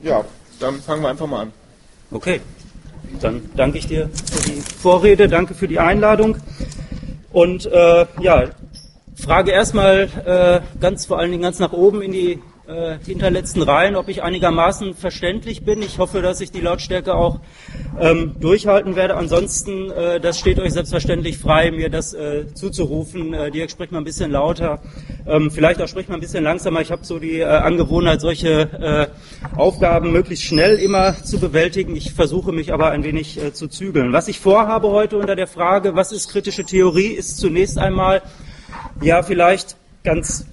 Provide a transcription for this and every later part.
Ja, dann fangen wir einfach mal an. Okay, dann danke ich dir für die Vorrede, danke für die Einladung und frage erstmal vor allen Dingen ganz nach oben in die hinterletzten Reihen, ob ich einigermaßen verständlich bin. Ich hoffe, dass ich die Lautstärke auch durchhalten werde. Ansonsten, das steht euch selbstverständlich frei, mir das zuzurufen. Dirk, sprich mal ein bisschen lauter. Vielleicht auch sprich mal ein bisschen langsamer. Ich habe so die Angewohnheit, solche Aufgaben möglichst schnell immer zu bewältigen. Ich versuche mich aber ein wenig zu zügeln. Was ich vorhabe heute unter der Frage, was ist kritische Theorie, ist zunächst einmal, ja, vielleicht ganz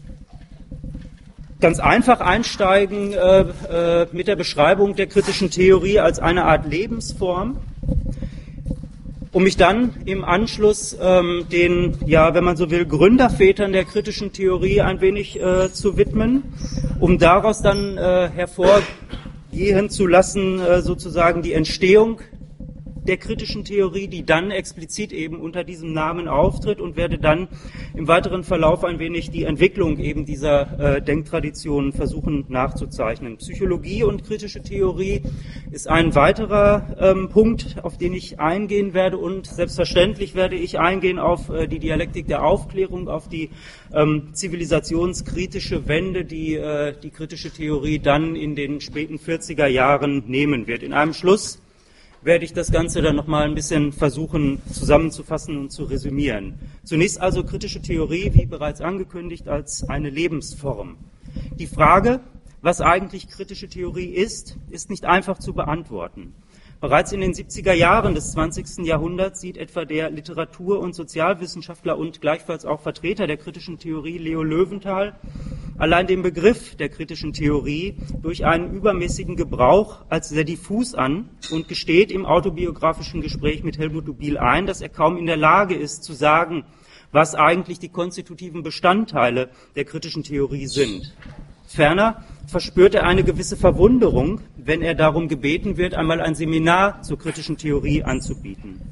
einfach einsteigen mit der Beschreibung der kritischen Theorie als eine Art Lebensform, um mich dann im Anschluss den, ja, wenn man so will, Gründervätern der kritischen Theorie ein wenig zu widmen, um daraus dann hervorgehen zu lassen, sozusagen die Entstehung der kritischen Theorie, die dann explizit eben unter diesem Namen auftritt, und werde dann im weiteren Verlauf ein wenig die Entwicklung eben dieser Denktraditionen versuchen nachzuzeichnen. Psychologie und kritische Theorie ist ein weiterer Punkt, auf den ich eingehen werde, und selbstverständlich werde ich eingehen auf die Dialektik der Aufklärung, auf die zivilisationskritische Wende, die die kritische Theorie dann in den späten 40er Jahren nehmen wird. In einem Schluss werde ich das Ganze dann nochmal ein bisschen versuchen zusammenzufassen und zu resümieren. Zunächst also kritische Theorie, wie bereits angekündigt, als eine Lebensform. Die Frage, was eigentlich kritische Theorie ist nicht einfach zu beantworten. Bereits in den 70er Jahren des 20. Jahrhunderts sieht etwa der Literatur- und Sozialwissenschaftler und gleichfalls auch Vertreter der kritischen Theorie Leo Löwenthal allein den Begriff der kritischen Theorie durch einen übermäßigen Gebrauch als sehr diffus an und gesteht im autobiografischen Gespräch mit Helmut Dubil ein, dass er kaum in der Lage ist zu sagen, was eigentlich die konstitutiven Bestandteile der kritischen Theorie sind. Ferner verspürt er eine gewisse Verwunderung, wenn er darum gebeten wird, einmal ein Seminar zur kritischen Theorie anzubieten.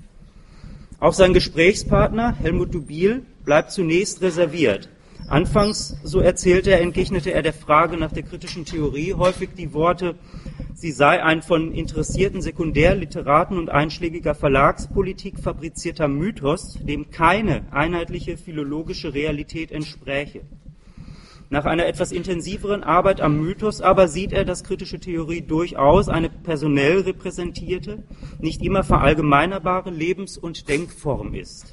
Auch sein Gesprächspartner Helmut Dubil bleibt zunächst reserviert. Anfangs, so erzählte er, entgegnete er der Frage nach der kritischen Theorie häufig die Worte, sie sei ein von interessierten Sekundärliteraten und einschlägiger Verlagspolitik fabrizierter Mythos, dem keine einheitliche philologische Realität entspräche. Nach einer etwas intensiveren Arbeit am Mythos aber sieht er, dass kritische Theorie durchaus eine personell repräsentierte, nicht immer verallgemeinerbare Lebens- und Denkform ist.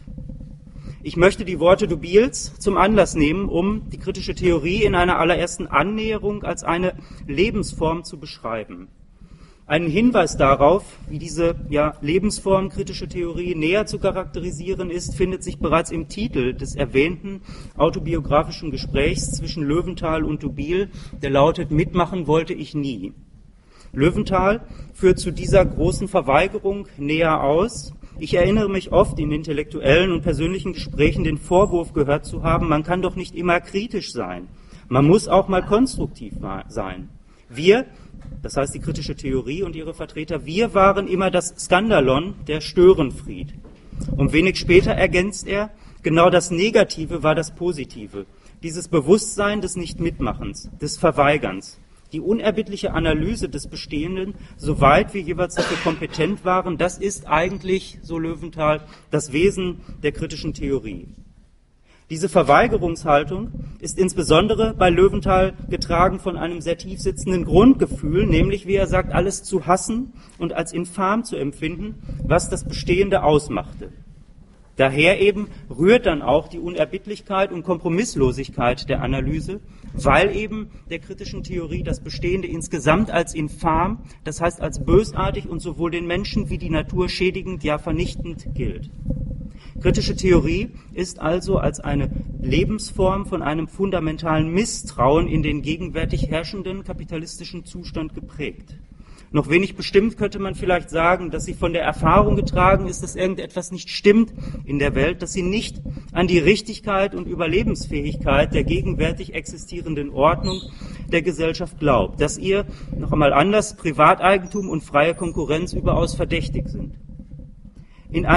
Ich möchte die Worte Dubils zum Anlass nehmen, um die kritische Theorie in einer allerersten Annäherung als eine Lebensform zu beschreiben. Einen Hinweis darauf, wie diese Lebensform kritische Theorie näher zu charakterisieren ist, findet sich bereits im Titel des erwähnten autobiografischen Gesprächs zwischen Löwenthal und Dubil, der lautet: Mitmachen wollte ich nie. Löwenthal führt zu dieser großen Verweigerung näher aus. Ich erinnere mich oft in intellektuellen und persönlichen Gesprächen den Vorwurf gehört zu haben, man kann doch nicht immer kritisch sein. Man muss auch mal konstruktiv sein. Wir, das heißt die kritische Theorie und ihre Vertreter, wir waren immer das Skandalon, der Störenfried. Und wenig später ergänzt er, genau das Negative war das Positive. Dieses Bewusstsein des Nichtmitmachens, des Verweigerns. Die unerbittliche Analyse des Bestehenden, soweit wir jeweils dafür kompetent waren, das ist eigentlich, so Löwenthal, das Wesen der kritischen Theorie. Diese Verweigerungshaltung ist insbesondere bei Löwenthal getragen von einem sehr tief sitzenden Grundgefühl, nämlich, wie er sagt, alles zu hassen und als infam zu empfinden, was das Bestehende ausmachte. Daher eben rührt dann auch die Unerbittlichkeit und Kompromisslosigkeit der Analyse, weil eben der kritischen Theorie das Bestehende insgesamt als infam, das heißt als bösartig und sowohl den Menschen wie die Natur schädigend, ja vernichtend gilt. Kritische Theorie ist also als eine Lebensform von einem fundamentalen Misstrauen in den gegenwärtig herrschenden kapitalistischen Zustand geprägt. Noch wenig bestimmt könnte man vielleicht sagen, dass sie von der Erfahrung getragen ist, dass irgendetwas nicht stimmt in der Welt, dass sie nicht an die Richtigkeit und Überlebensfähigkeit der gegenwärtig existierenden Ordnung der Gesellschaft glaubt, dass ihr, noch einmal anders, Privateigentum und freie Konkurrenz überaus verdächtig sind. In einem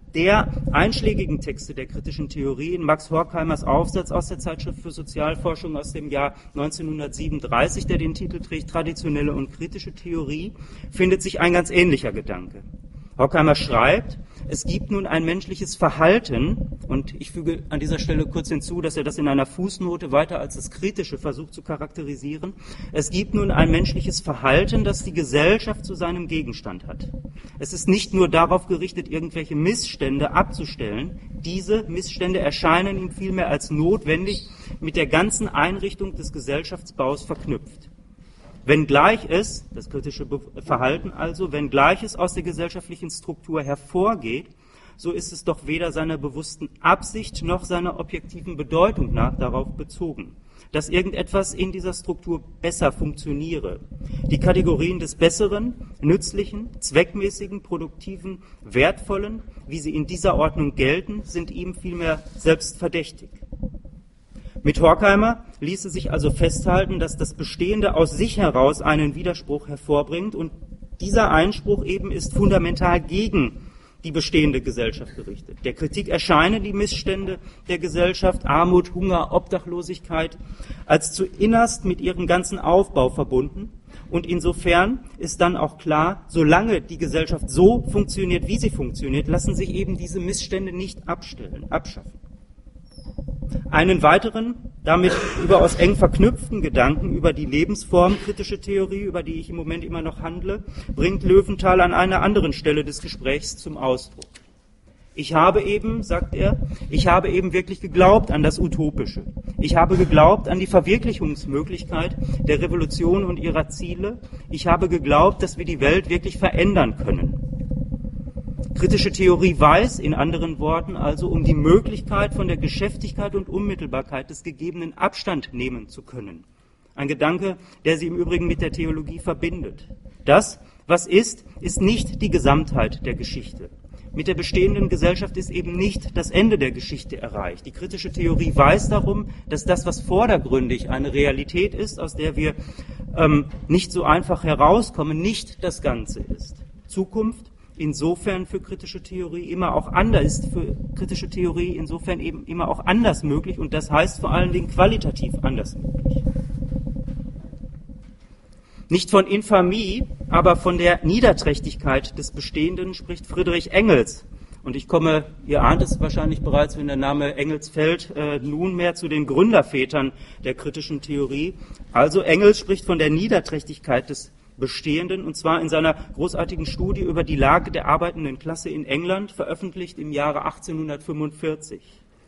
der einschlägigen Texte der kritischen Theorie in Max Horkheimers Aufsatz aus der Zeitschrift für Sozialforschung aus dem Jahr 1937, der den Titel trägt Traditionelle und kritische Theorie, findet sich ein ganz ähnlicher Gedanke. Horkheimer schreibt, es gibt nun ein menschliches Verhalten, und ich füge an dieser Stelle kurz hinzu, dass er das in einer Fußnote weiter als das Kritische versucht zu charakterisieren. Es gibt nun ein menschliches Verhalten, das die Gesellschaft zu seinem Gegenstand hat. Es ist nicht nur darauf gerichtet, irgendwelche Missstände abzustellen. Diese Missstände erscheinen ihm vielmehr als notwendig mit der ganzen Einrichtung des Gesellschaftsbaus verknüpft. Wenngleich es, das kritische Verhalten also, wenngleich es aus der gesellschaftlichen Struktur hervorgeht, so ist es doch weder seiner bewussten Absicht noch seiner objektiven Bedeutung nach darauf bezogen, dass irgendetwas in dieser Struktur besser funktioniere. Die Kategorien des Besseren, Nützlichen, Zweckmäßigen, Produktiven, Wertvollen, wie sie in dieser Ordnung gelten, sind ihm vielmehr selbst verdächtig. Mit Horkheimer ließe sich also festhalten, dass das Bestehende aus sich heraus einen Widerspruch hervorbringt und dieser Einspruch eben ist fundamental gegen die bestehende Gesellschaft gerichtet. Der Kritik erscheinen die Missstände der Gesellschaft, Armut, Hunger, Obdachlosigkeit, als zu innerst mit ihrem ganzen Aufbau verbunden und insofern ist dann auch klar, solange die Gesellschaft so funktioniert, wie sie funktioniert, lassen sich eben diese Missstände nicht abschaffen. Einen weiteren, damit überaus eng verknüpften Gedanken über die Lebensform kritische Theorie, über die ich im Moment immer noch handle, bringt Löwenthal an einer anderen Stelle des Gesprächs zum Ausdruck. Ich habe eben, sagt er, wirklich geglaubt an das Utopische. Ich habe geglaubt an die Verwirklichungsmöglichkeit der Revolution und ihrer Ziele. Ich habe geglaubt, dass wir die Welt wirklich verändern können. Kritische Theorie weiß, in anderen Worten, also um die Möglichkeit, von der Geschäftigkeit und Unmittelbarkeit des Gegebenen Abstand nehmen zu können. Ein Gedanke, der sie im Übrigen mit der Theologie verbindet. Das, was ist, ist nicht die Gesamtheit der Geschichte. Mit der bestehenden Gesellschaft ist eben nicht das Ende der Geschichte erreicht. Die kritische Theorie weiß darum, dass das, was vordergründig eine Realität ist, aus der wir nicht so einfach herauskommen, nicht das Ganze ist. Zukunft insofern für kritische Theorie immer auch anders ist, für kritische Theorie insofern eben immer auch anders möglich und das heißt vor allen Dingen qualitativ anders möglich. Nicht von Infamie, aber von der Niederträchtigkeit des Bestehenden spricht Friedrich Engels. Und ich komme, ihr ahnt es wahrscheinlich bereits, wenn der Name Engels fällt, nunmehr zu den Gründervätern der kritischen Theorie. Also Engels spricht von der Niederträchtigkeit des Bestehenden, und zwar in seiner großartigen Studie über die Lage der arbeitenden Klasse in England, veröffentlicht im Jahre 1845.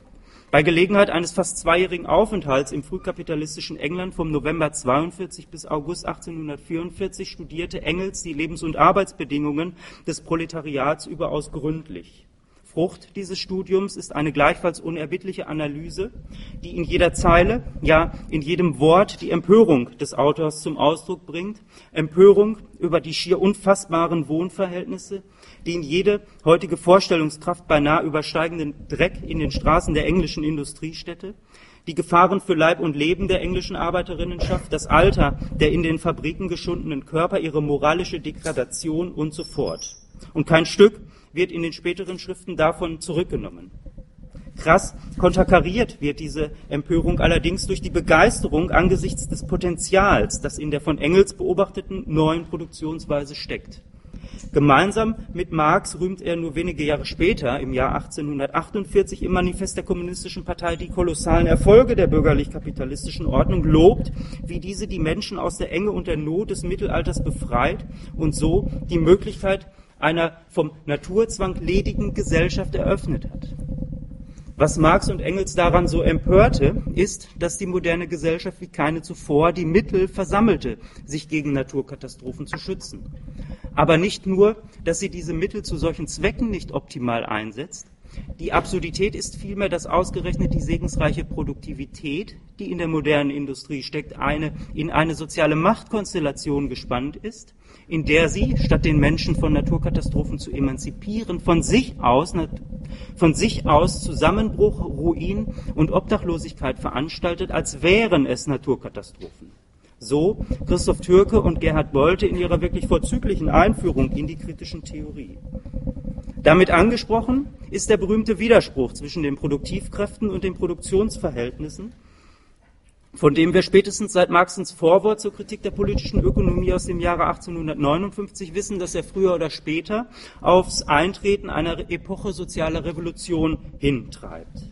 Bei Gelegenheit eines fast zweijährigen Aufenthalts im frühkapitalistischen England vom November 42 bis August 1844 studierte Engels die Lebens- und Arbeitsbedingungen des Proletariats überaus gründlich. Frucht dieses Studiums ist eine gleichfalls unerbittliche Analyse, die in jeder Zeile, ja in jedem Wort die Empörung des Autors zum Ausdruck bringt, Empörung über die schier unfassbaren Wohnverhältnisse, die in jede heutige Vorstellungskraft beinahe übersteigenden Dreck in den Straßen der englischen Industriestädte, die Gefahren für Leib und Leben der englischen Arbeiterinnenschaft, das Alter der in den Fabriken geschundenen Körper, ihre moralische Degradation und so fort. Und kein Stück wird in den späteren Schriften davon zurückgenommen. Krass konterkariert wird diese Empörung allerdings durch die Begeisterung angesichts des Potenzials, das in der von Engels beobachteten neuen Produktionsweise steckt. Gemeinsam mit Marx rühmt er nur wenige Jahre später, im Jahr 1848, im Manifest der Kommunistischen Partei die kolossalen Erfolge der bürgerlich-kapitalistischen Ordnung, lobt, wie diese die Menschen aus der Enge und der Not des Mittelalters befreit und so die Möglichkeit einer vom Naturzwang ledigen Gesellschaft eröffnet hat. Was Marx und Engels daran so empörte, ist, dass die moderne Gesellschaft wie keine zuvor die Mittel versammelte, sich gegen Naturkatastrophen zu schützen. Aber nicht nur, dass sie diese Mittel zu solchen Zwecken nicht optimal einsetzt, die Absurdität ist vielmehr, dass ausgerechnet die segensreiche Produktivität, die in der modernen Industrie steckt, in eine soziale Machtkonstellation gespannt ist, in der sie, statt den Menschen von Naturkatastrophen zu emanzipieren, von sich aus Zusammenbruch, Ruin und Obdachlosigkeit veranstaltet, als wären es Naturkatastrophen. So Christoph Türke und Gerhard Bolte in ihrer wirklich vorzüglichen Einführung in die kritischen Theorie. Damit angesprochen ist der berühmte Widerspruch zwischen den Produktivkräften und den Produktionsverhältnissen, von dem wir spätestens seit Marxens Vorwort zur Kritik der politischen Ökonomie aus dem Jahre 1859 wissen, dass er früher oder später aufs Eintreten einer Epoche sozialer Revolution hintreibt.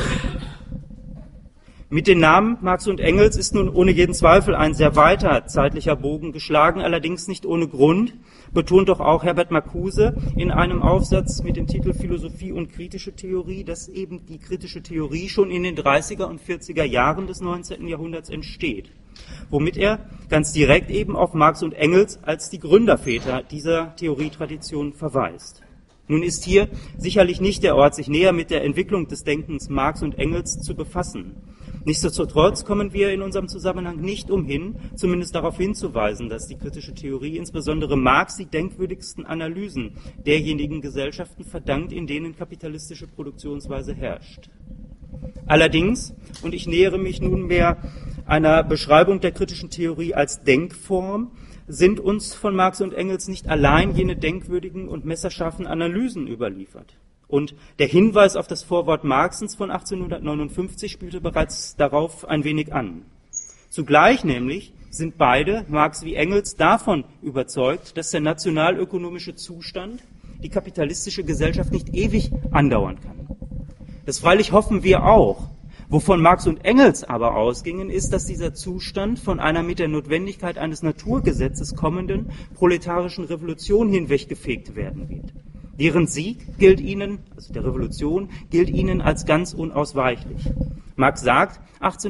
Mit den Namen Marx und Engels ist nun ohne jeden Zweifel ein sehr weiter zeitlicher Bogen geschlagen, allerdings nicht ohne Grund, betont doch auch Herbert Marcuse in einem Aufsatz mit dem Titel Philosophie und kritische Theorie, dass eben die kritische Theorie schon in den 30er und 40er Jahren des 19. Jahrhunderts entsteht, womit er ganz direkt eben auf Marx und Engels als die Gründerväter dieser Theorietradition verweist. Nun ist hier sicherlich nicht der Ort, sich näher mit der Entwicklung des Denkens Marx und Engels zu befassen. Nichtsdestotrotz kommen wir in unserem Zusammenhang nicht umhin, zumindest darauf hinzuweisen, dass die kritische Theorie insbesondere Marx die denkwürdigsten Analysen derjenigen Gesellschaften verdankt, in denen kapitalistische Produktionsweise herrscht. Allerdings, und ich nähere mich nunmehr einer Beschreibung der kritischen Theorie als Denkform, sind uns von Marx und Engels nicht allein jene denkwürdigen und messerscharfen Analysen überliefert. Und der Hinweis auf das Vorwort Marxens von 1859 spielte bereits darauf ein wenig an. Zugleich nämlich sind beide, Marx wie Engels, davon überzeugt, dass der nationalökonomische Zustand die kapitalistische Gesellschaft nicht ewig andauern kann. Das freilich hoffen wir auch. Wovon Marx und Engels aber ausgingen, ist, dass dieser Zustand von einer mit der Notwendigkeit eines Naturgesetzes kommenden proletarischen Revolution hinweggefegt werden wird. Deren Sieg gilt ihnen, also der Revolution, gilt ihnen als ganz unausweichlich. Marx sagt,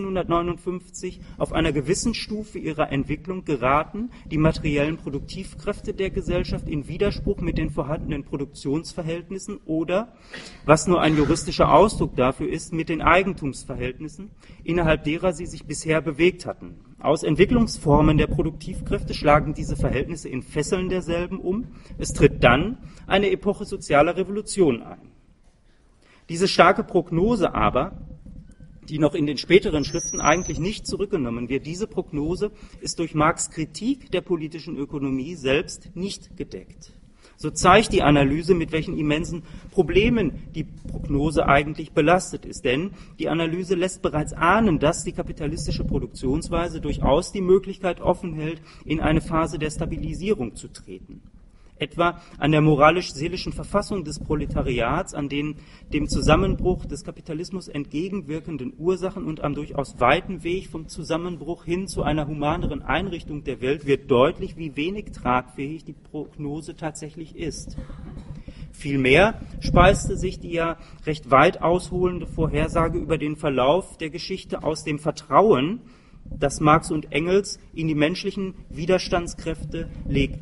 1859 auf einer gewissen Stufe ihrer Entwicklung geraten die materiellen Produktivkräfte der Gesellschaft in Widerspruch mit den vorhandenen Produktionsverhältnissen oder, was nur ein juristischer Ausdruck dafür ist, mit den Eigentumsverhältnissen, innerhalb derer sie sich bisher bewegt hatten. Aus Entwicklungsformen der Produktivkräfte schlagen diese Verhältnisse in Fesseln derselben um. Es tritt dann eine Epoche sozialer Revolution ein. Diese starke Prognose aber, die noch in den späteren Schriften eigentlich nicht zurückgenommen wird, diese Prognose ist durch Marx' Kritik der politischen Ökonomie selbst nicht gedeckt. So zeigt die Analyse, mit welchen immensen Problemen die Prognose eigentlich belastet ist. Denn die Analyse lässt bereits ahnen, dass die kapitalistische Produktionsweise durchaus die Möglichkeit offen hält, in eine Phase der Stabilisierung zu treten. Etwa an der moralisch-seelischen Verfassung des Proletariats, an den dem Zusammenbruch des Kapitalismus entgegenwirkenden Ursachen und am durchaus weiten Weg vom Zusammenbruch hin zu einer humaneren Einrichtung der Welt wird deutlich, wie wenig tragfähig die Prognose tatsächlich ist. Vielmehr speiste sich die ja recht weit ausholende Vorhersage über den Verlauf der Geschichte aus dem Vertrauen, das Marx und Engels in die menschlichen Widerstandskräfte legten.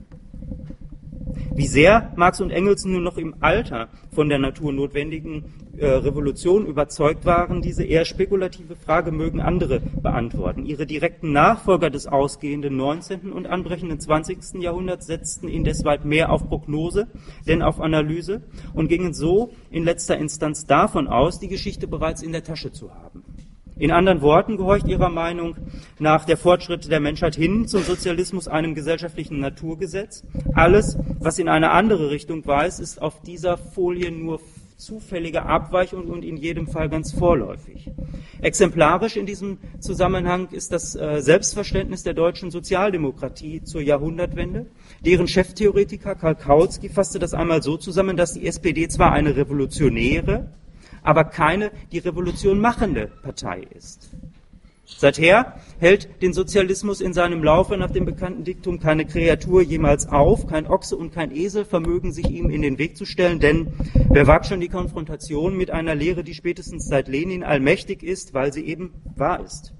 Wie sehr Marx und Engels nur noch im Alter von der naturnotwendigen Revolution überzeugt waren, diese eher spekulative Frage mögen andere beantworten. Ihre direkten Nachfolger des ausgehenden 19. und anbrechenden 20. Jahrhunderts setzten indes weit mehr auf Prognose, denn auf Analyse und gingen so in letzter Instanz davon aus, die Geschichte bereits in der Tasche zu haben. In anderen Worten gehorcht ihrer Meinung nach der Fortschritt der Menschheit hin zum Sozialismus einem gesellschaftlichen Naturgesetz. Alles, was in eine andere Richtung weist, ist auf dieser Folie nur zufällige Abweichung und in jedem Fall ganz vorläufig. Exemplarisch in diesem Zusammenhang ist das Selbstverständnis der deutschen Sozialdemokratie zur Jahrhundertwende. Deren Cheftheoretiker Karl Kautsky fasste das einmal so zusammen, dass die SPD zwar eine revolutionäre, aber keine die Revolution machende Partei ist. Seither hält den Sozialismus in seinem Laufe nach dem bekannten Diktum keine Kreatur jemals auf, kein Ochse und kein Esel vermögen sich ihm in den Weg zu stellen, denn wer wagt schon die Konfrontation mit einer Lehre, die spätestens seit Lenin allmächtig ist, weil sie eben wahr ist.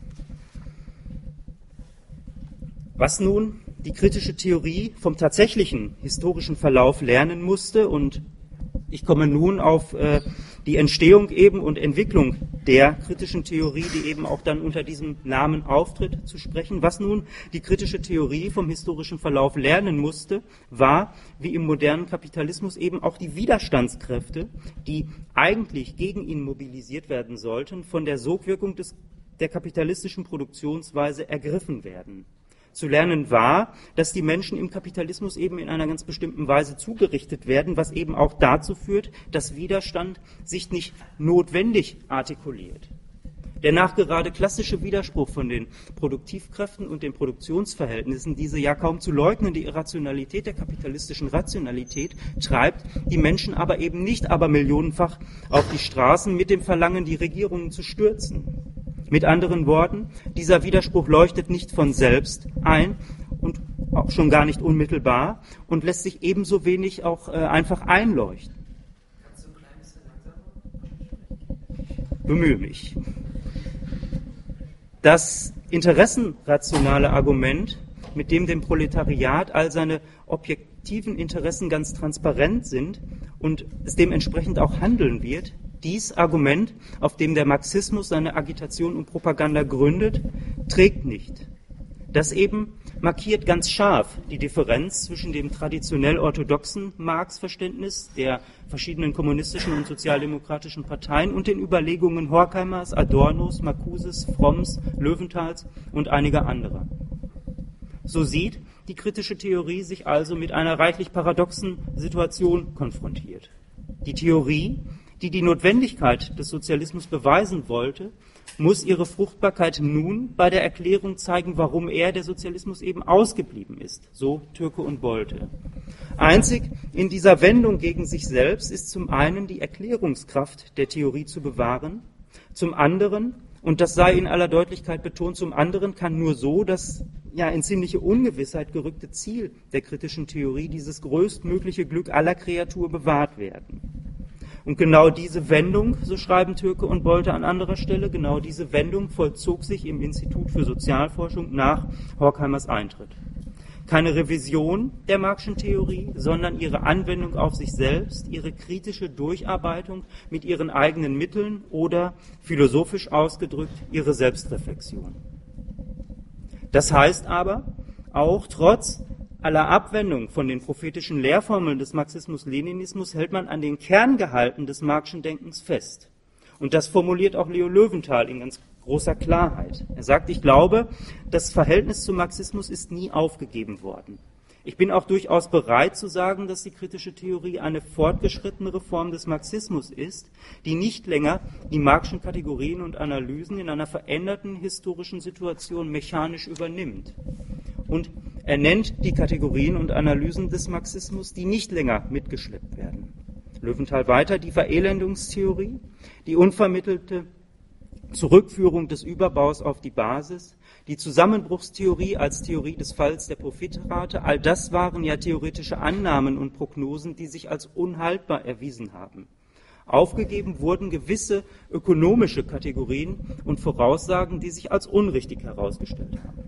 Was nun die kritische Theorie vom tatsächlichen historischen Verlauf lernen musste, und ich komme nun auf die Entstehung eben und Entwicklung der kritischen Theorie, die eben auch dann unter diesem Namen auftritt, zu sprechen. Was nun die kritische Theorie vom historischen Verlauf lernen musste, war, wie im modernen Kapitalismus eben auch die Widerstandskräfte, die eigentlich gegen ihn mobilisiert werden sollten, von der Sogwirkung der kapitalistischen Produktionsweise ergriffen werden. Zu lernen war, dass die Menschen im Kapitalismus eben in einer ganz bestimmten Weise zugerichtet werden, was eben auch dazu führt, dass Widerstand sich nicht notwendig artikuliert. Der nachgerade klassische Widerspruch von den Produktivkräften und den Produktionsverhältnissen, diese ja kaum zu leugnende Irrationalität der kapitalistischen Rationalität, treibt die Menschen aber eben nicht abermillionenfach auf die Straßen mit dem Verlangen, die Regierungen zu stürzen. Mit anderen Worten, dieser Widerspruch leuchtet nicht von selbst ein und auch schon gar nicht unmittelbar und lässt sich ebenso wenig auch einfach einleuchten. Kannst du ein klein bisschen langsamer? Bemühe mich. Das interessenrationale Argument, mit dem Proletariat all seine objektiven Interessen ganz transparent sind und es dementsprechend auch handeln wird, dies Argument, auf dem der Marxismus seine Agitation und Propaganda gründet, trägt nicht. Das eben markiert ganz scharf die Differenz zwischen dem traditionell orthodoxen Marx-Verständnis der verschiedenen kommunistischen und sozialdemokratischen Parteien und den Überlegungen Horkheimers, Adornos, Marcuses, Fromms, Löwenthals und einiger anderer. So sieht die kritische Theorie sich also mit einer reichlich paradoxen Situation konfrontiert. Die Theorie, die die Notwendigkeit des Sozialismus beweisen wollte, muss ihre Fruchtbarkeit nun bei der Erklärung zeigen, warum der Sozialismus eben ausgeblieben ist, so Türke und Bolte. Einzig in dieser Wendung gegen sich selbst ist zum einen die Erklärungskraft der Theorie zu bewahren, zum anderen, und das sei in aller Deutlichkeit betont, zum anderen kann nur so das in ziemliche Ungewissheit gerückte Ziel der kritischen Theorie, dieses größtmögliche Glück aller Kreatur, bewahrt werden. Und genau diese Wendung, so schreiben Türke und Bolte an anderer Stelle, genau diese Wendung vollzog sich im Institut für Sozialforschung nach Horkheimers Eintritt. Keine Revision der Marxischen Theorie, sondern ihre Anwendung auf sich selbst, ihre kritische Durcharbeitung mit ihren eigenen Mitteln oder, philosophisch ausgedrückt, ihre Selbstreflexion. Das heißt aber, auch trotz aller Abwendung von den prophetischen Lehrformeln des Marxismus-Leninismus hält man an den Kerngehalten des Marxischen Denkens fest. Und das formuliert auch Leo Löwenthal in ganz großer Klarheit. Er sagt, ich glaube, das Verhältnis zum Marxismus ist nie aufgegeben worden. Ich bin auch durchaus bereit zu sagen, dass die kritische Theorie eine fortgeschrittenere Form des Marxismus ist, die nicht länger die Marxischen Kategorien und Analysen in einer veränderten historischen Situation mechanisch übernimmt. Und er nennt die Kategorien und Analysen des Marxismus, die nicht länger mitgeschleppt werden. Löwenthal weiter, die Verelendungstheorie, die unvermittelte Zurückführung des Überbaus auf die Basis, die Zusammenbruchstheorie als Theorie des Falls der Profitrate, all das waren ja theoretische Annahmen und Prognosen, die sich als unhaltbar erwiesen haben. Aufgegeben wurden gewisse ökonomische Kategorien und Voraussagen, die sich als unrichtig herausgestellt haben.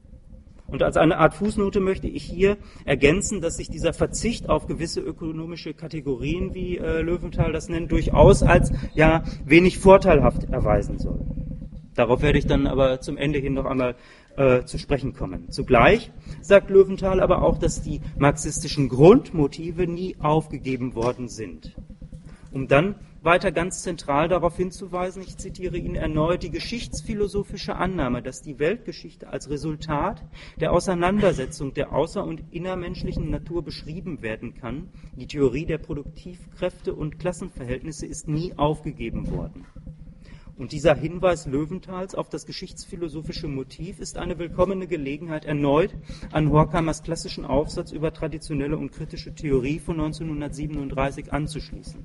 Und als eine Art Fußnote möchte ich hier ergänzen, dass sich dieser Verzicht auf gewisse ökonomische Kategorien, wie Löwenthal das nennt, durchaus als wenig vorteilhaft erweisen soll. Darauf werde ich dann aber zum Ende hin noch einmal zu sprechen kommen. Zugleich sagt Löwenthal aber auch, dass die marxistischen Grundmotive nie aufgegeben worden sind. Um dann weiter ganz zentral darauf hinzuweisen, ich zitiere ihn erneut, die geschichtsphilosophische Annahme, dass die Weltgeschichte als Resultat der Auseinandersetzung der außer- und innermenschlichen Natur beschrieben werden kann, die Theorie der Produktivkräfte und Klassenverhältnisse ist nie aufgegeben worden. Und dieser Hinweis Löwenthals auf das geschichtsphilosophische Motiv ist eine willkommene Gelegenheit, erneut an Horkheimers klassischen Aufsatz über traditionelle und kritische Theorie von 1937 anzuschließen.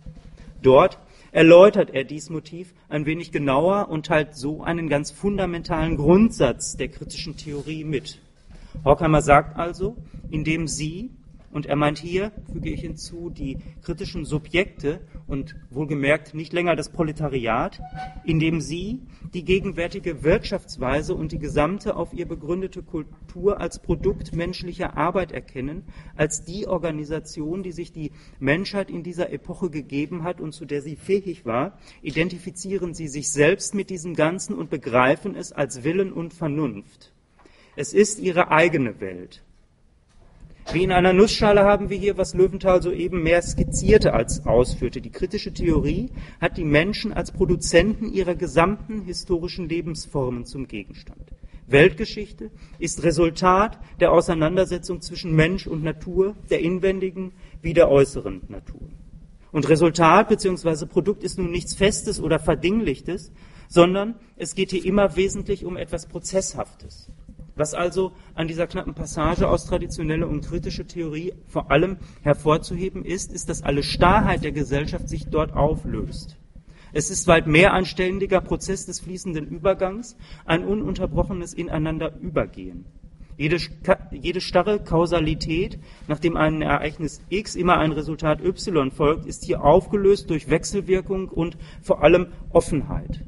Dort erläutert er dies Motiv ein wenig genauer und teilt so einen ganz fundamentalen Grundsatz der kritischen Theorie mit. Horkheimer sagt also, indem sie, und er meint hier, füge ich hinzu, die kritischen Subjekte und wohlgemerkt nicht länger das Proletariat, indem sie die gegenwärtige Wirtschaftsweise und die gesamte auf ihr begründete Kultur als Produkt menschlicher Arbeit erkennen, als die Organisation, die sich die Menschheit in dieser Epoche gegeben hat und zu der sie fähig war, identifizieren sie sich selbst mit diesem Ganzen und begreifen es als Willen und Vernunft. Es ist ihre eigene Welt. Wie in einer Nussschale haben wir hier, was Löwenthal soeben mehr skizzierte als ausführte. Die kritische Theorie hat die Menschen als Produzenten ihrer gesamten historischen Lebensformen zum Gegenstand. Weltgeschichte ist Resultat der Auseinandersetzung zwischen Mensch und Natur, der inwendigen wie der äußeren Natur. Und Resultat bzw. Produkt ist nun nichts Festes oder Verdinglichtes, sondern es geht hier immer wesentlich um etwas Prozesshaftes. Was also an dieser knappen Passage aus traditionelle und kritische Theorie vor allem hervorzuheben ist, dass alle Starrheit der Gesellschaft sich dort auflöst. Es ist weit mehr ein ständiger Prozess des fließenden Übergangs, ein ununterbrochenes Ineinanderübergehen. Jede starre Kausalität, nachdem ein Ereignis X immer ein Resultat Y folgt, ist hier aufgelöst durch Wechselwirkung und vor allem Offenheit.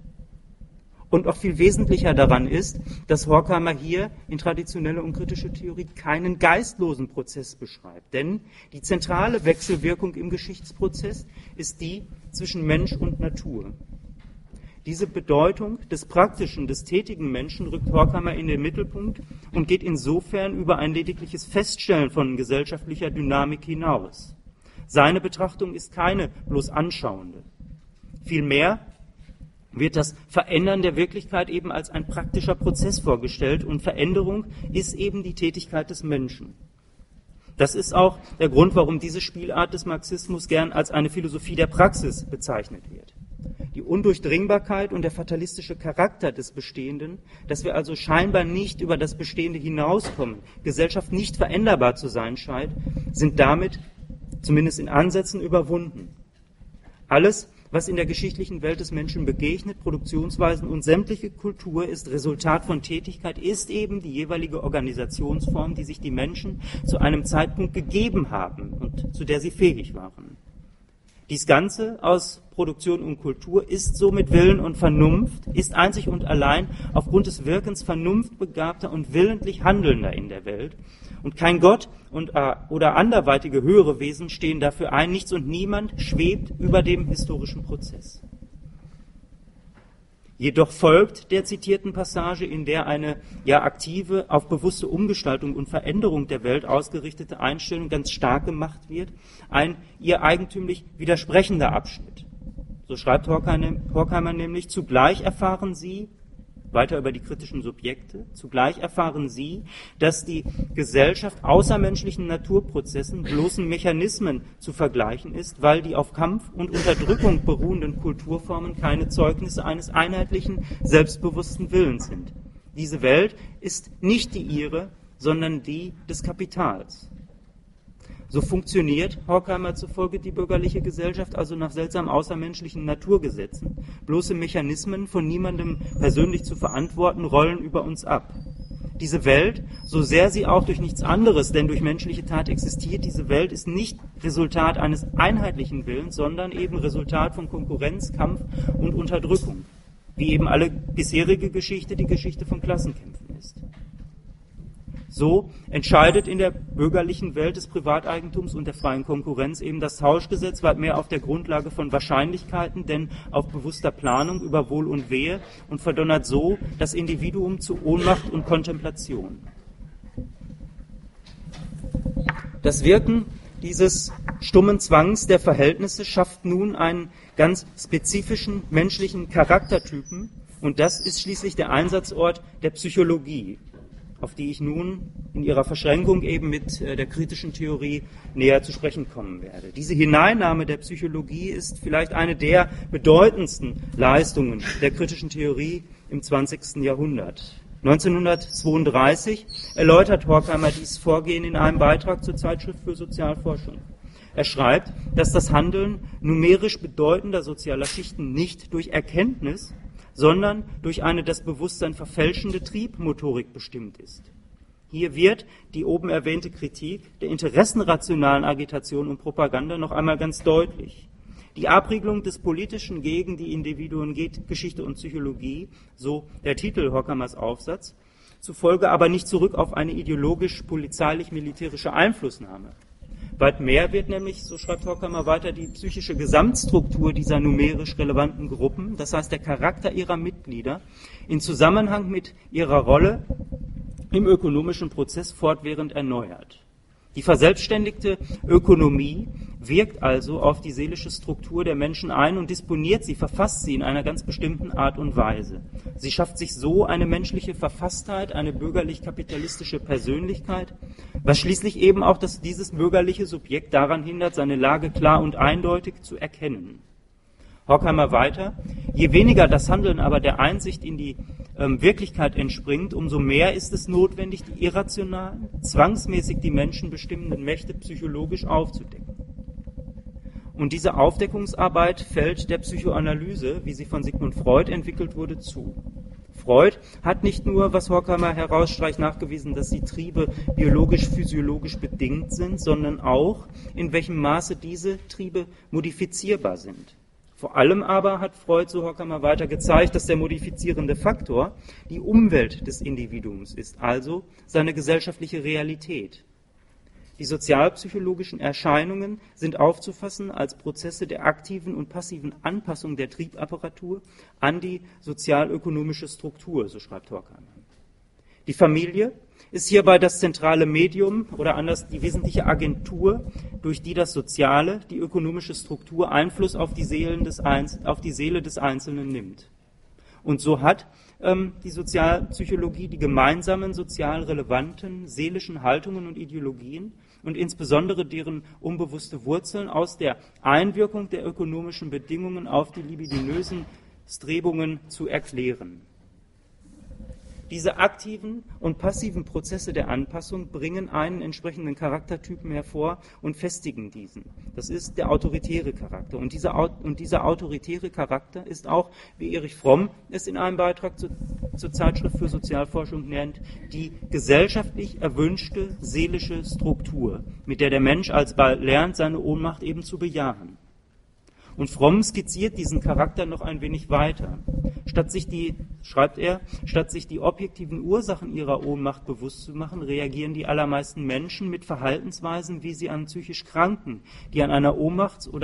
Und auch viel wesentlicher daran ist, dass Horkheimer hier in traditionelle und kritische Theorie keinen geistlosen Prozess beschreibt. Denn die zentrale Wechselwirkung im Geschichtsprozess ist die zwischen Mensch und Natur. Diese Bedeutung des praktischen, des tätigen Menschen rückt Horkheimer in den Mittelpunkt und geht insofern über ein ledigliches Feststellen von gesellschaftlicher Dynamik hinaus. Seine Betrachtung ist keine bloß anschauende. Vielmehr wird das Verändern der Wirklichkeit eben als ein praktischer Prozess vorgestellt und Veränderung ist eben die Tätigkeit des Menschen. Das ist auch der Grund, warum diese Spielart des Marxismus gern als eine Philosophie der Praxis bezeichnet wird. Die Undurchdringbarkeit und der fatalistische Charakter des Bestehenden, dass wir also scheinbar nicht über das Bestehende hinauskommen, Gesellschaft nicht veränderbar zu sein scheint, sind damit zumindest in Ansätzen überwunden. Alles, was in der geschichtlichen Welt des Menschen begegnet, Produktionsweisen und sämtliche Kultur ist Resultat von Tätigkeit, ist eben die jeweilige Organisationsform, die sich die Menschen zu einem Zeitpunkt gegeben haben und zu der sie fähig waren. Dies Ganze aus Produktion und Kultur ist somit Willen und Vernunft, ist einzig und allein aufgrund des Wirkens vernunftbegabter und willentlich Handelnder in der Welt. Und kein Gott oder anderweitige höhere Wesen stehen dafür ein. Nichts und niemand schwebt über dem historischen Prozess. Jedoch folgt der zitierten Passage, in der eine aktive, auf bewusste Umgestaltung und Veränderung der Welt ausgerichtete Einstellung ganz stark gemacht wird, ein ihr eigentümlich widersprechender Abschnitt. So schreibt Horkheimer nämlich, zugleich erfahren Sie, weiter über die kritischen Subjekte, zugleich erfahren Sie, dass die Gesellschaft außermenschlichen Naturprozessen, bloßen Mechanismen zu vergleichen ist, weil die auf Kampf und Unterdrückung beruhenden Kulturformen keine Zeugnisse eines einheitlichen, selbstbewussten Willens sind. Diese Welt ist nicht die ihre, sondern die des Kapitals. So funktioniert Horkheimer zufolge die bürgerliche Gesellschaft also nach seltsam außermenschlichen Naturgesetzen. Bloße Mechanismen, von niemandem persönlich zu verantworten, rollen über uns ab. Diese Welt, so sehr sie auch durch nichts anderes, denn durch menschliche Tat existiert, diese Welt ist nicht Resultat eines einheitlichen Willens, sondern eben Resultat von Konkurrenz, Kampf und Unterdrückung, wie eben alle bisherige Geschichte die Geschichte von Klassenkämpfen ist. So entscheidet in der bürgerlichen Welt des Privateigentums und der freien Konkurrenz eben das Tauschgesetz weit mehr auf der Grundlage von Wahrscheinlichkeiten, denn auf bewusster Planung über Wohl und Wehe und verdonnert so das Individuum zu Ohnmacht und Kontemplation. Das Wirken dieses stummen Zwangs der Verhältnisse schafft nun einen ganz spezifischen menschlichen Charaktertypen und das ist schließlich der Einsatzort der Psychologie, auf die ich nun in ihrer Verschränkung eben mit der kritischen Theorie näher zu sprechen kommen werde. Diese Hineinnahme der Psychologie ist vielleicht eine der bedeutendsten Leistungen der kritischen Theorie im 20. Jahrhundert. 1932 erläutert Horkheimer dieses Vorgehen in einem Beitrag zur Zeitschrift für Sozialforschung. Er schreibt, dass das Handeln numerisch bedeutender sozialer Schichten nicht durch Erkenntnis, sondern durch eine das Bewusstsein verfälschende Triebmotorik bestimmt ist. Hier wird die oben erwähnte Kritik der interessenrationalen Agitation und Propaganda noch einmal ganz deutlich. Die Abriegelung des Politischen gegen die Individuen geht Geschichte und Psychologie, so der Titel Horkheimers Aufsatz, zufolge aber nicht zurück auf eine ideologisch-polizeilich-militärische Einflussnahme. Weit mehr wird nämlich, so schreibt Horkheimer weiter, die psychische Gesamtstruktur dieser numerisch relevanten Gruppen, das heißt der Charakter ihrer Mitglieder, in Zusammenhang mit ihrer Rolle im ökonomischen Prozess fortwährend erneuert. Die verselbstständigte Ökonomie wirkt also auf die seelische Struktur der Menschen ein und disponiert sie, verfasst sie in einer ganz bestimmten Art und Weise. Sie schafft sich so eine menschliche Verfasstheit, eine bürgerlich-kapitalistische Persönlichkeit, was schließlich eben auch dieses bürgerliche Subjekt daran hindert, seine Lage klar und eindeutig zu erkennen. Horkheimer weiter: Je weniger das Handeln aber der Einsicht in die Wirklichkeit entspringt, umso mehr ist es notwendig, die irrationalen, zwangsmäßig die Menschen bestimmenden Mächte psychologisch aufzudecken. Und diese Aufdeckungsarbeit fällt der Psychoanalyse, wie sie von Sigmund Freud entwickelt wurde, zu. Freud hat nicht nur, was Horkheimer herausstreicht, nachgewiesen, dass die Triebe biologisch-physiologisch bedingt sind, sondern auch, in welchem Maße diese Triebe modifizierbar sind. Vor allem aber hat Freud, so Horkheimer weiter, gezeigt, dass der modifizierende Faktor die Umwelt des Individuums ist, also seine gesellschaftliche Realität. Die sozialpsychologischen Erscheinungen sind aufzufassen als Prozesse der aktiven und passiven Anpassung der Triebapparatur an die sozialökonomische Struktur, so schreibt Horkheimer. Die Familie ist hierbei das zentrale Medium oder anders die wesentliche Agentur, durch die das Soziale, die ökonomische Struktur Einfluss auf die Seele des Einzelnen nimmt. Und so hat die Sozialpsychologie die gemeinsamen sozial relevanten seelischen Haltungen und Ideologien und insbesondere deren unbewusste Wurzeln aus der Einwirkung der ökonomischen Bedingungen auf die libidinösen Strebungen zu erklären. Diese aktiven und passiven Prozesse der Anpassung bringen einen entsprechenden Charaktertypen hervor und festigen diesen. Das ist der autoritäre Charakter. Und dieser autoritäre Charakter ist auch, wie Erich Fromm es in einem Beitrag zur Zeitschrift für Sozialforschung nennt, die gesellschaftlich erwünschte seelische Struktur, mit der der Mensch alsbald lernt, seine Ohnmacht eben zu bejahen. Und Fromm skizziert diesen Charakter noch ein wenig weiter. Statt sich die objektiven Ursachen ihrer Ohnmacht bewusst zu machen, reagieren die allermeisten Menschen mit Verhaltensweisen, wie sie an psychisch Kranken, die an einem Ohnmachts- oder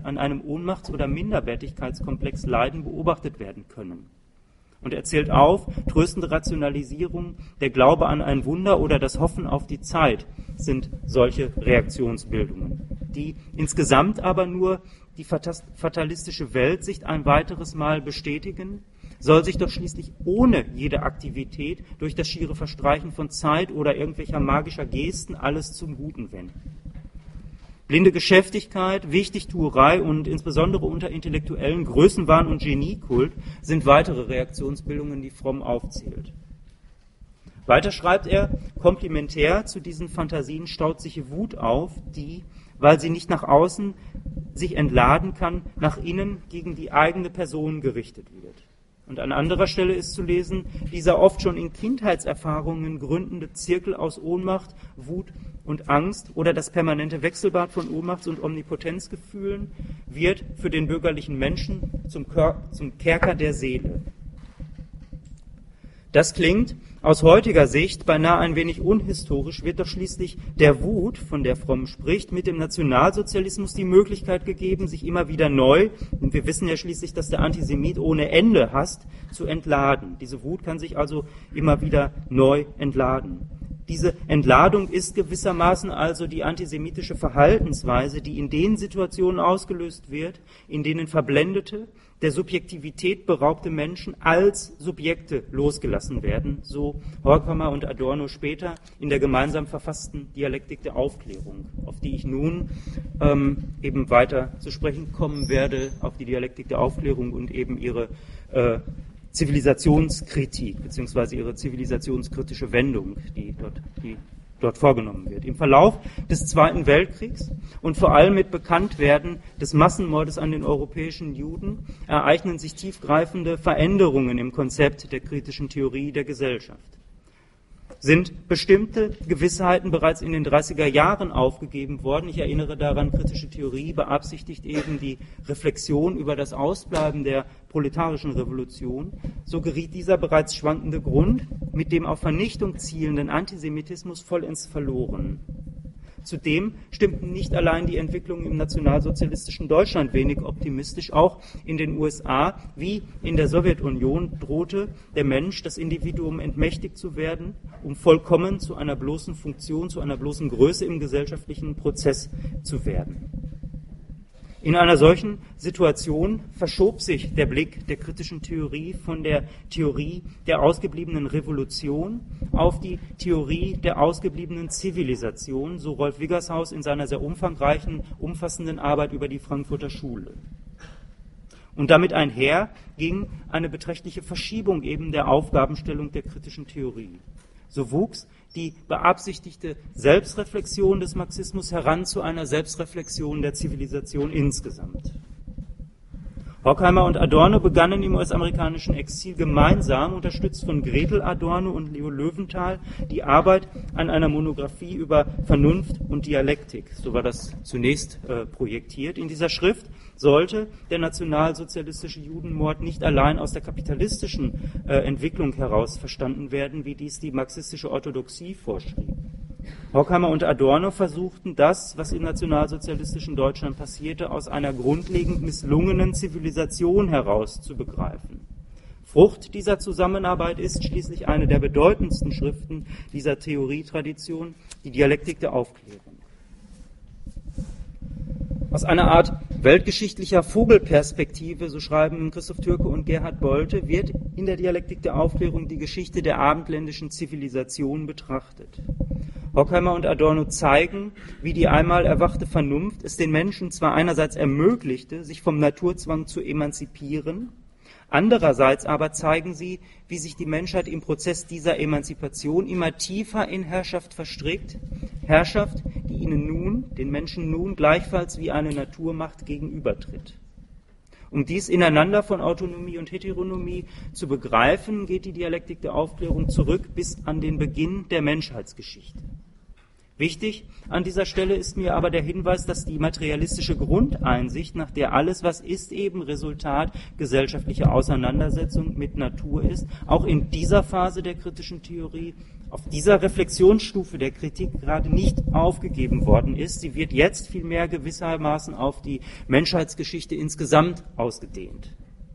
Minderwertigkeitskomplex leiden, beobachtet werden können. Und er zählt auf, tröstende Rationalisierung, der Glaube an ein Wunder oder das Hoffen auf die Zeit sind solche Reaktionsbildungen, die insgesamt aber nur die fatalistische Weltsicht ein weiteres Mal bestätigen, soll sich doch schließlich ohne jede Aktivität durch das schiere Verstreichen von Zeit oder irgendwelcher magischer Gesten alles zum Guten wenden. Blinde Geschäftigkeit, Wichtigtuerei und insbesondere unter Intellektuellen Größenwahn und Geniekult sind weitere Reaktionsbildungen, die Fromm aufzählt. Weiter schreibt er, komplementär zu diesen Fantasien staut sich Wut auf, die, weil sie nicht nach außen sich entladen kann, nach innen gegen die eigene Person gerichtet wird. Und an anderer Stelle ist zu lesen, dieser oft schon in Kindheitserfahrungen gründende Zirkel aus Ohnmacht, Wut und Angst oder das permanente Wechselbad von Ohnmachts- und Omnipotenzgefühlen wird für den bürgerlichen Menschen zum Kerker der Seele. Das klingt aus heutiger Sicht beinahe ein wenig unhistorisch, wird doch schließlich der Wut, von der Fromm spricht, mit dem Nationalsozialismus die Möglichkeit gegeben, sich immer wieder neu, und wir wissen ja schließlich, dass der Antisemit ohne Ende hasst, zu entladen. Diese Wut kann sich also immer wieder neu entladen. Diese Entladung ist gewissermaßen also die antisemitische Verhaltensweise, die in den Situationen ausgelöst wird, in denen verblendete, der Subjektivität beraubte Menschen als Subjekte losgelassen werden, so Horkheimer und Adorno später in der gemeinsam verfassten Dialektik der Aufklärung, auf die ich nun eben weiter zu sprechen kommen werde, auf die Dialektik der Aufklärung und eben ihre Zivilisationskritik bzw. ihre zivilisationskritische Wendung, die dort vorgenommen wird. Im Verlauf des Zweiten Weltkriegs und vor allem mit Bekanntwerden des Massenmordes an den europäischen Juden ereignen sich tiefgreifende Veränderungen im Konzept der kritischen Theorie der Gesellschaft. Sind bestimmte Gewissheiten bereits in den 30er Jahren aufgegeben worden? Ich erinnere daran, kritische Theorie beabsichtigt eben die Reflexion über das Ausbleiben der proletarischen Revolution. So geriet dieser bereits schwankende Grund mit dem auf Vernichtung zielenden Antisemitismus vollends verloren. Zudem stimmten nicht allein die Entwicklungen im nationalsozialistischen Deutschland wenig optimistisch, auch in den USA wie in der Sowjetunion drohte der Mensch, das Individuum, entmächtigt zu werden, um vollkommen zu einer bloßen Funktion, zu einer bloßen Größe im gesellschaftlichen Prozess zu werden. In einer solchen Situation verschob sich der Blick der kritischen Theorie von der Theorie der ausgebliebenen Revolution auf die Theorie der ausgebliebenen Zivilisation, so Rolf Wiggershaus in seiner sehr umfassenden Arbeit über die Frankfurter Schule. Und damit einher ging eine beträchtliche Verschiebung eben der Aufgabenstellung der kritischen Theorie. So wuchs die beabsichtigte Selbstreflexion des Marxismus heran zu einer Selbstreflexion der Zivilisation insgesamt. Horkheimer und Adorno begannen im US-amerikanischen Exil gemeinsam, unterstützt von Gretel Adorno und Leo Löwenthal, die Arbeit an einer Monographie über Vernunft und Dialektik. So war das zunächst projektiert. In dieser Schrift sollte der nationalsozialistische Judenmord nicht allein aus der kapitalistischen Entwicklung heraus verstanden werden, wie dies die marxistische Orthodoxie vorschrieb. Horkheimer und Adorno versuchten das, was im nationalsozialistischen Deutschland passierte, aus einer grundlegend misslungenen Zivilisation heraus zu begreifen. Frucht dieser Zusammenarbeit ist schließlich eine der bedeutendsten Schriften dieser Theorietradition, die Dialektik der Aufklärung. Aus einer Art weltgeschichtlicher Vogelperspektive, so schreiben Christoph Türke und Gerhard Bolte, wird in der Dialektik der Aufklärung die Geschichte der abendländischen Zivilisation betrachtet. Horkheimer und Adorno zeigen, wie die einmal erwachte Vernunft es den Menschen zwar einerseits ermöglichte, sich vom Naturzwang zu emanzipieren, andererseits aber zeigen sie, wie sich die Menschheit im Prozess dieser Emanzipation immer tiefer in Herrschaft verstrickt, Herrschaft, die ihnen nun, den Menschen nun gleichfalls wie eine Naturmacht gegenübertritt. Um dies ineinander von Autonomie und Heteronomie zu begreifen, geht die Dialektik der Aufklärung zurück bis an den Beginn der Menschheitsgeschichte. Wichtig an dieser Stelle ist mir aber der Hinweis, dass die materialistische Grundeinsicht, nach der alles, was ist, eben Resultat gesellschaftlicher Auseinandersetzung mit Natur ist, auch in dieser Phase der kritischen Theorie, auf dieser Reflexionsstufe der Kritik gerade nicht aufgegeben worden ist. Sie wird jetzt vielmehr gewissermaßen auf die Menschheitsgeschichte insgesamt ausgedehnt.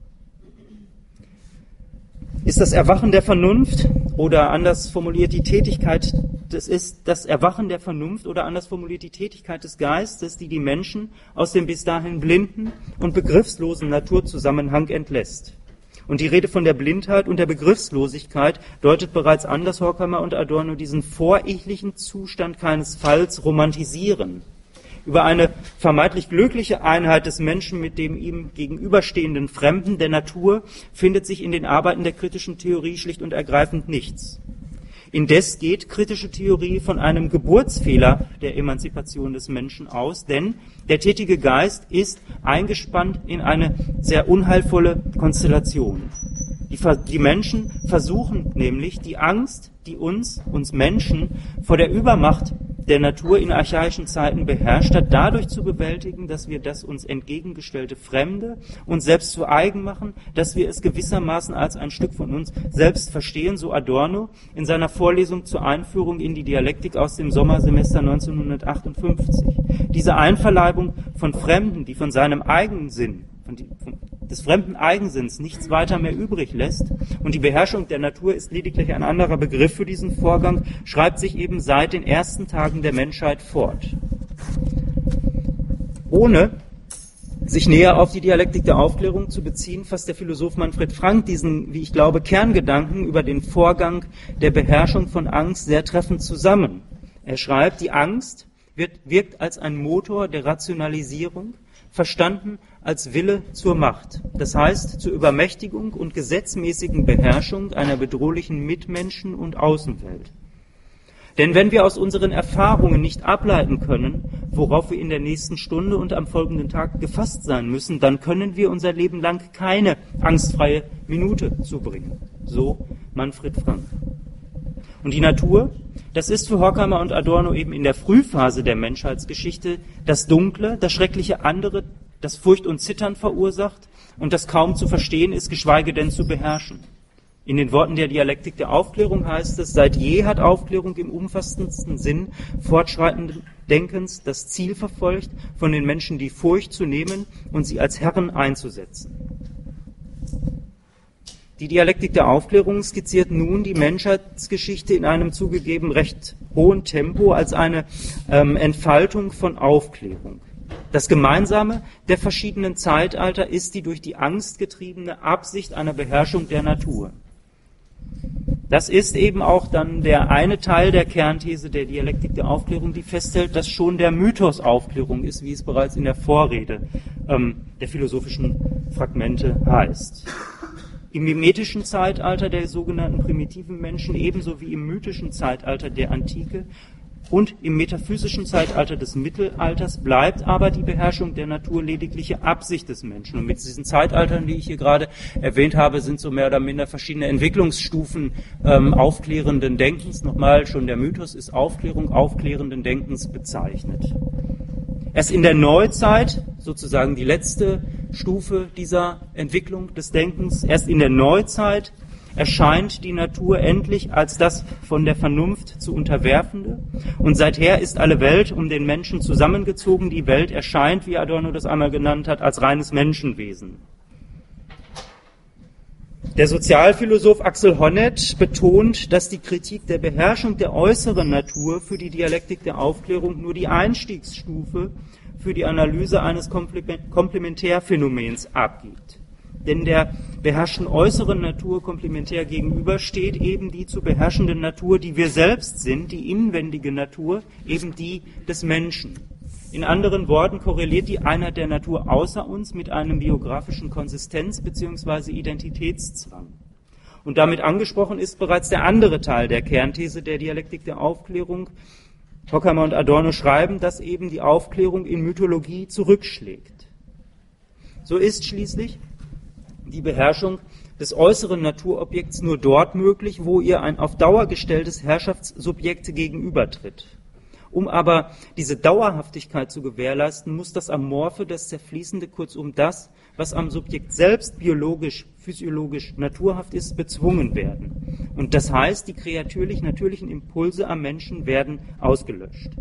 Ist das Erwachen der Vernunft oder anders formuliert die Tätigkeit, das ist das Erwachen der Vernunft oder anders formuliert die Tätigkeit des Geistes, die die Menschen aus dem bis dahin blinden und begriffslosen Naturzusammenhang entlässt. Und die Rede von der Blindheit und der Begriffslosigkeit deutet bereits an, dass Horkheimer und Adorno diesen voreichlichen Zustand keinesfalls romantisieren. Über eine vermeintlich glückliche Einheit des Menschen mit dem ihm gegenüberstehenden Fremden der Natur findet sich in den Arbeiten der kritischen Theorie schlicht und ergreifend nichts. Indes geht kritische Theorie von einem Geburtsfehler der Emanzipation des Menschen aus, denn der tätige Geist ist eingespannt in eine sehr unheilvolle Konstellation. Die Menschen versuchen nämlich, die Angst, die uns Menschen, vor der Übermacht der Natur in archaischen Zeiten beherrscht hat, dadurch zu bewältigen, dass wir das uns entgegengestellte Fremde uns selbst zu eigen machen, dass wir es gewissermaßen als ein Stück von uns selbst verstehen, so Adorno in seiner Vorlesung zur Einführung in die Dialektik aus dem Sommersemester 1958. Diese Einverleibung von Fremden, die von seinem Eigensinn, des fremden Eigensinns nichts weiter mehr übrig lässt und die Beherrschung der Natur ist lediglich ein anderer Begriff für diesen Vorgang, schreibt sich eben seit den ersten Tagen der Menschheit fort. Ohne sich näher auf die Dialektik der Aufklärung zu beziehen, fasst der Philosoph Manfred Frank diesen, wie ich glaube, Kerngedanken über den Vorgang der Beherrschung von Angst sehr treffend zusammen. Er schreibt, die Angst wirkt als ein Motor der Rationalisierung, verstanden als Wille zur Macht, das heißt zur Übermächtigung und gesetzmäßigen Beherrschung einer bedrohlichen Mitmenschen- und Außenwelt. Denn wenn wir aus unseren Erfahrungen nicht ableiten können, worauf wir in der nächsten Stunde und am folgenden Tag gefasst sein müssen, dann können wir unser Leben lang keine angstfreie Minute zubringen. So Manfred Frank. Und die Natur, das ist für Horkheimer und Adorno eben in der Frühphase der Menschheitsgeschichte das Dunkle, das schreckliche andere, das Furcht und Zittern verursacht und das kaum zu verstehen ist, geschweige denn zu beherrschen. In den Worten der Dialektik der Aufklärung heißt es, seit je hat Aufklärung im umfassendsten Sinn fortschreitenden Denkens das Ziel verfolgt, von den Menschen die Furcht zu nehmen und sie als Herren einzusetzen. Die Dialektik der Aufklärung skizziert nun die Menschheitsgeschichte in einem zugegeben recht hohen Tempo als eine Entfaltung von Aufklärung. Das Gemeinsame der verschiedenen Zeitalter ist die durch die Angst getriebene Absicht einer Beherrschung der Natur. Das ist eben auch dann der eine Teil der Kernthese der Dialektik der Aufklärung, die festhält, dass schon der Mythos Aufklärung ist, wie es bereits in der Vorrede der philosophischen Fragmente heißt. Im mimetischen Zeitalter der sogenannten primitiven Menschen, ebenso wie im mythischen Zeitalter der Antike und im metaphysischen Zeitalter des Mittelalters bleibt aber die Beherrschung der Natur ledigliche Absicht des Menschen. Und mit diesen Zeitaltern, die ich hier gerade erwähnt habe, sind so mehr oder minder verschiedene Entwicklungsstufen aufklärenden Denkens. Nochmal, schon der Mythos ist Aufklärung aufklärenden Denkens bezeichnet. Erst in der Neuzeit, sozusagen die letzte Stufe dieser Entwicklung des Denkens, erst in der Neuzeit erscheint die Natur endlich als das von der Vernunft zu unterwerfende. Und seither ist alle Welt um den Menschen zusammengezogen. Die Welt erscheint, wie Adorno das einmal genannt hat, als reines Menschenwesen. Der Sozialphilosoph Axel Honneth betont, dass die Kritik der Beherrschung der äußeren Natur für die Dialektik der Aufklärung nur die Einstiegsstufe für die Analyse eines Komplementärphänomens abgibt. Denn der beherrschten äußeren Natur komplementär gegenübersteht eben die zu beherrschende Natur, die wir selbst sind, die inwendige Natur, eben die des Menschen. In anderen Worten korreliert die Einheit der Natur außer uns mit einem biografischen Konsistenz- bzw. Identitätszwang. Und damit angesprochen ist bereits der andere Teil der Kernthese der Dialektik der Aufklärung. Horkheimer und Adorno schreiben, dass eben die Aufklärung in Mythologie zurückschlägt. So ist schließlich die Beherrschung des äußeren Naturobjekts nur dort möglich, wo ihr ein auf Dauer gestelltes Herrschaftssubjekt gegenübertritt. Um aber diese Dauerhaftigkeit zu gewährleisten, muss das Amorphe, das Zerfließende, kurzum das, was am Subjekt selbst biologisch, physiologisch naturhaft ist, bezwungen werden. Und das heißt, die kreatürlich-natürlichen Impulse am Menschen werden ausgelöscht.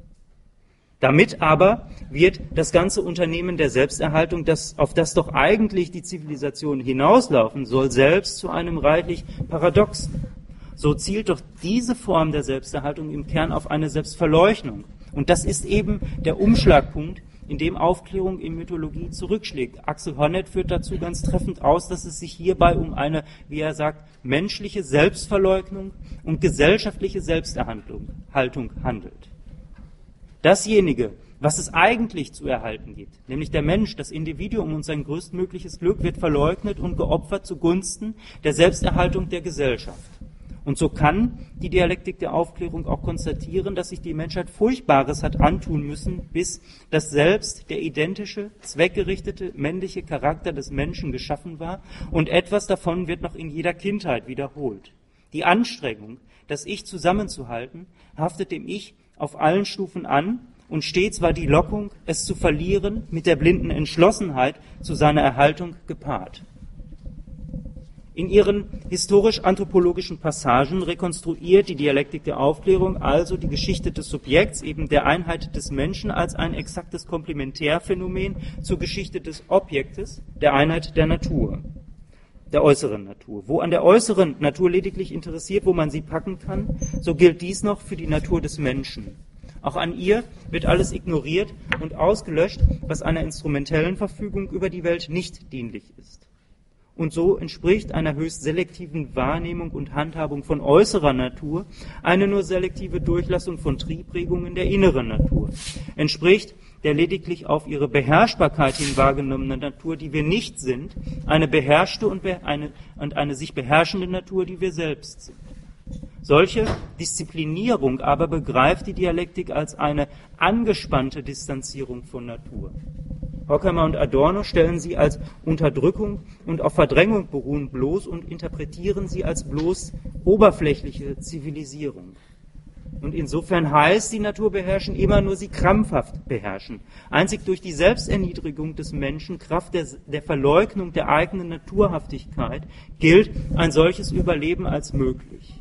Damit aber wird das ganze Unternehmen der Selbsterhaltung, auf das doch eigentlich die Zivilisation hinauslaufen soll, selbst zu einem reichlich Paradoxen. So zielt doch diese Form der Selbsterhaltung im Kern auf eine Selbstverleugnung. Und das ist eben der Umschlagpunkt, in dem Aufklärung in Mythologie zurückschlägt. Axel Honneth führt dazu ganz treffend aus, dass es sich hierbei um eine, wie er sagt, menschliche Selbstverleugnung und gesellschaftliche Selbsterhaltung handelt. Dasjenige, was es eigentlich zu erhalten gibt, nämlich der Mensch, das Individuum und sein größtmögliches Glück, wird verleugnet und geopfert zugunsten der Selbsterhaltung der Gesellschaft. Und so kann die Dialektik der Aufklärung auch konstatieren, dass sich die Menschheit Furchtbares hat antun müssen, bis das Selbst, der identische, zweckgerichtete, männliche Charakter des Menschen geschaffen war, und etwas davon wird noch in jeder Kindheit wiederholt. Die Anstrengung, das Ich zusammenzuhalten, haftet dem Ich auf allen Stufen an, und stets war die Lockung, es zu verlieren, mit der blinden Entschlossenheit zu seiner Erhaltung gepaart. In ihren historisch-anthropologischen Passagen rekonstruiert die Dialektik der Aufklärung also die Geschichte des Subjekts, eben der Einheit des Menschen, als ein exaktes Komplementärphänomen zur Geschichte des Objektes, der Einheit der Natur, der äußeren Natur. Wo an der äußeren Natur lediglich interessiert, wo man sie packen kann, so gilt dies noch für die Natur des Menschen. Auch an ihr wird alles ignoriert und ausgelöscht, was einer instrumentellen Verfügung über die Welt nicht dienlich ist. Und so entspricht einer höchst selektiven Wahrnehmung und Handhabung von äußerer Natur eine nur selektive Durchlassung von Triebregungen der inneren Natur. Entspricht der lediglich auf ihre Beherrschbarkeit hin wahrgenommenen Natur, die wir nicht sind, eine beherrschte und eine sich beherrschende Natur, die wir selbst sind. Solche Disziplinierung aber begreift die Dialektik als eine angespannte Distanzierung von Natur. Horkheimer und Adorno stellen sie als Unterdrückung und auf Verdrängung beruhen bloß und interpretieren sie als bloß oberflächliche Zivilisierung. Und insofern heißt die Natur beherrschen immer nur sie krampfhaft beherrschen. Einzig durch die Selbsterniedrigung des Menschen, Kraft der Verleugnung der eigenen Naturhaftigkeit, gilt ein solches Überleben als möglich.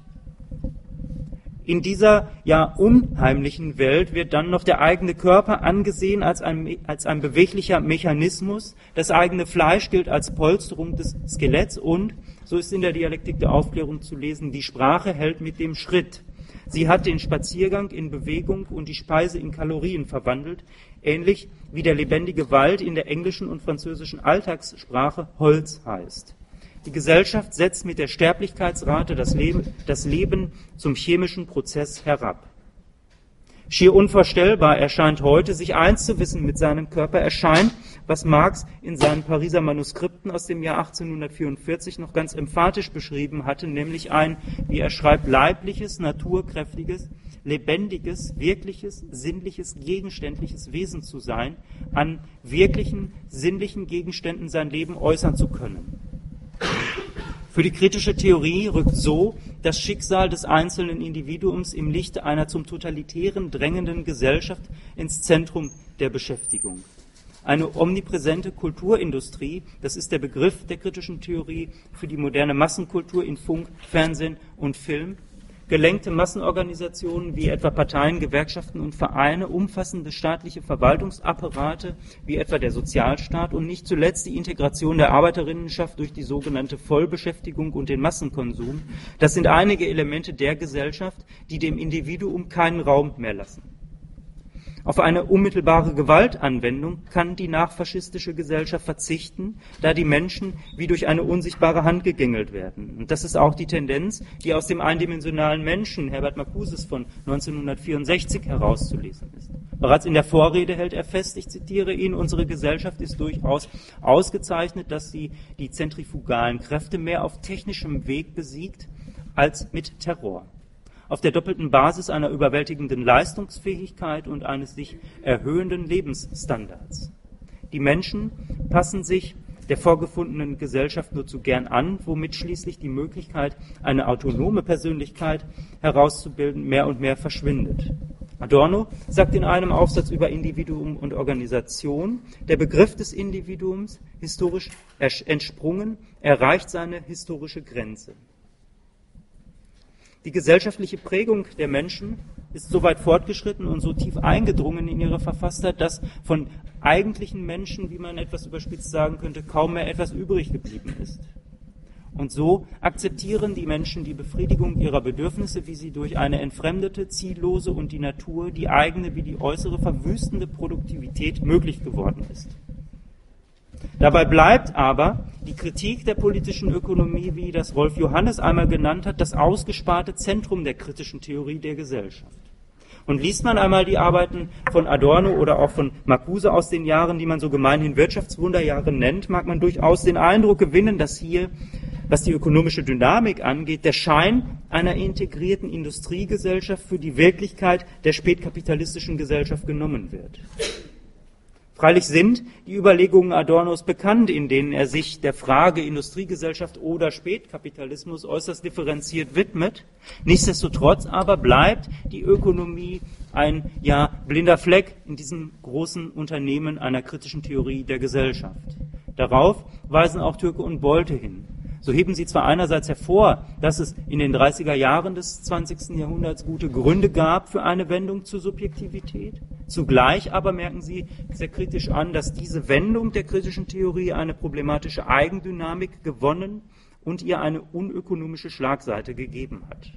In dieser ja unheimlichen Welt wird dann noch der eigene Körper angesehen als ein beweglicher Mechanismus, das eigene Fleisch gilt als Polsterung des Skeletts und, so ist in der Dialektik der Aufklärung zu lesen, die Sprache hält mit dem Schritt. Sie hat den Spaziergang in Bewegung und die Speise in Kalorien verwandelt, ähnlich wie der lebendige Wald in der englischen und französischen Alltagssprache Holz heißt. Die Gesellschaft setzt mit der Sterblichkeitsrate das Leben zum chemischen Prozess herab. Schier unvorstellbar erscheint heute, sich eins zu wissen mit seinem Körper, erscheint, was Marx in seinen Pariser Manuskripten aus dem Jahr 1844 noch ganz emphatisch beschrieben hatte, nämlich ein, wie er schreibt, leibliches, naturkräftiges, lebendiges, wirkliches, sinnliches, gegenständliches Wesen zu sein, an wirklichen, sinnlichen Gegenständen sein Leben äußern zu können. Für die kritische Theorie rückt so das Schicksal des einzelnen Individuums im Lichte einer zum Totalitären drängenden Gesellschaft ins Zentrum der Beschäftigung. Eine omnipräsente Kulturindustrie, das ist der Begriff der kritischen Theorie für die moderne Massenkultur in Funk, Fernsehen und Film, gelenkte Massenorganisationen wie etwa Parteien, Gewerkschaften und Vereine, umfassende staatliche Verwaltungsapparate wie etwa der Sozialstaat und nicht zuletzt die Integration der Arbeiterinnenschaft durch die sogenannte Vollbeschäftigung und den Massenkonsum. Das sind einige Elemente der Gesellschaft, die dem Individuum keinen Raum mehr lassen. Auf eine unmittelbare Gewaltanwendung kann die nachfaschistische Gesellschaft verzichten, da die Menschen wie durch eine unsichtbare Hand gegängelt werden. Und das ist auch die Tendenz, die aus dem eindimensionalen Menschen Herbert Marcuses von 1964 herauszulesen ist. Bereits in der Vorrede hält er fest, ich zitiere ihn, unsere Gesellschaft ist durchaus ausgezeichnet, dass sie die zentrifugalen Kräfte mehr auf technischem Weg besiegt als mit Terror. Auf der doppelten Basis einer überwältigenden Leistungsfähigkeit und eines sich erhöhenden Lebensstandards. Die Menschen passen sich der vorgefundenen Gesellschaft nur zu gern an, womit schließlich die Möglichkeit, eine autonome Persönlichkeit herauszubilden, mehr und mehr verschwindet. Adorno sagt in einem Aufsatz über Individuum und Organisation, der Begriff des Individuums, historisch entsprungen, erreicht seine historische Grenze. Die gesellschaftliche Prägung der Menschen ist so weit fortgeschritten und so tief eingedrungen in ihre Verfasstheit, dass von eigentlichen Menschen, wie man etwas überspitzt sagen könnte, kaum mehr etwas übrig geblieben ist. Und so akzeptieren die Menschen die Befriedigung ihrer Bedürfnisse, wie sie durch eine entfremdete, ziellose und die Natur, die eigene wie die äußere, verwüstende Produktivität möglich geworden ist. Dabei bleibt aber die Kritik der politischen Ökonomie, wie das Rolf Johannes einmal genannt hat, das ausgesparte Zentrum der kritischen Theorie der Gesellschaft. Und liest man einmal die Arbeiten von Adorno oder auch von Marcuse aus den Jahren, die man so gemeinhin Wirtschaftswunderjahre nennt, mag man durchaus den Eindruck gewinnen, dass hier, was die ökonomische Dynamik angeht, der Schein einer integrierten Industriegesellschaft für die Wirklichkeit der spätkapitalistischen Gesellschaft genommen wird. Freilich sind die Überlegungen Adornos bekannt, in denen er sich der Frage Industriegesellschaft oder Spätkapitalismus äußerst differenziert widmet. Nichtsdestotrotz aber bleibt die Ökonomie ein blinder Fleck in diesem großen Unternehmen einer kritischen Theorie der Gesellschaft. Darauf weisen auch Türke und Bolte hin. So heben sie zwar einerseits hervor, dass es in den 30er Jahren des 20. Jahrhunderts gute Gründe gab für eine Wendung zur Subjektivität, zugleich aber merken sie sehr kritisch an, dass diese Wendung der kritischen Theorie eine problematische Eigendynamik gewonnen und ihr eine unökonomische Schlagseite gegeben hat.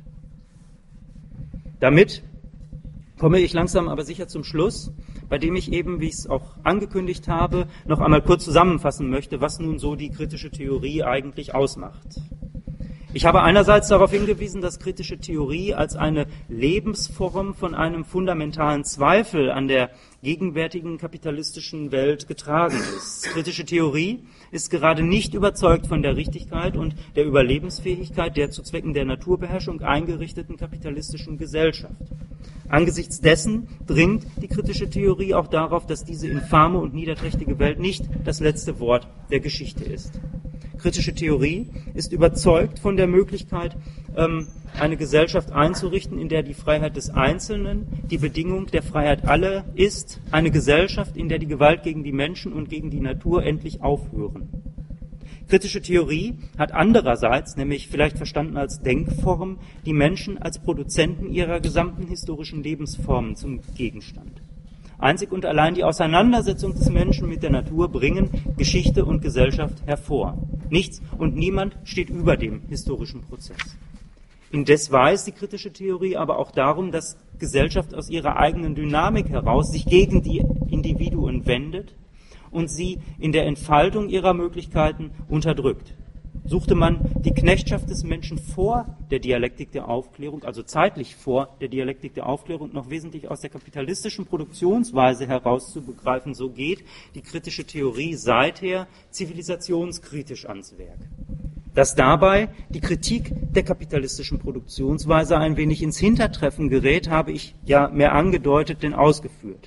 Damit komme ich langsam aber sicher zum Schluss, bei dem ich eben, wie ich es auch angekündigt habe, noch einmal kurz zusammenfassen möchte, was nun so die kritische Theorie eigentlich ausmacht. Ich habe einerseits darauf hingewiesen, dass kritische Theorie als eine Lebensform von einem fundamentalen Zweifel an der gegenwärtigen kapitalistischen Welt getragen ist. Kritische Theorie ist gerade nicht überzeugt von der Richtigkeit und der Überlebensfähigkeit der zu Zwecken der Naturbeherrschung eingerichteten kapitalistischen Gesellschaft. Angesichts dessen dringt die kritische Theorie auch darauf, dass diese infame und niederträchtige Welt nicht das letzte Wort der Geschichte ist. Kritische Theorie ist überzeugt von der Möglichkeit, eine Gesellschaft einzurichten, in der die Freiheit des Einzelnen die Bedingung der Freiheit aller ist, eine Gesellschaft, in der die Gewalt gegen die Menschen und gegen die Natur endlich aufhören. Kritische Theorie hat andererseits, nämlich vielleicht verstanden als Denkform, die Menschen als Produzenten ihrer gesamten historischen Lebensformen zum Gegenstand. Einzig und allein die Auseinandersetzung des Menschen mit der Natur bringen Geschichte und Gesellschaft hervor. Nichts und niemand steht über dem historischen Prozess. Indes weiß die kritische Theorie aber auch darum, dass Gesellschaft aus ihrer eigenen Dynamik heraus sich gegen die Individuen wendet und sie in der Entfaltung ihrer Möglichkeiten unterdrückt. Suchte man die Knechtschaft des Menschen vor der Dialektik der Aufklärung, also zeitlich vor der Dialektik der Aufklärung, noch wesentlich aus der kapitalistischen Produktionsweise heraus zu begreifen, so geht die kritische Theorie seither zivilisationskritisch ans Werk. Dass dabei die Kritik der kapitalistischen Produktionsweise ein wenig ins Hintertreffen gerät, habe ich ja mehr angedeutet denn ausgeführt.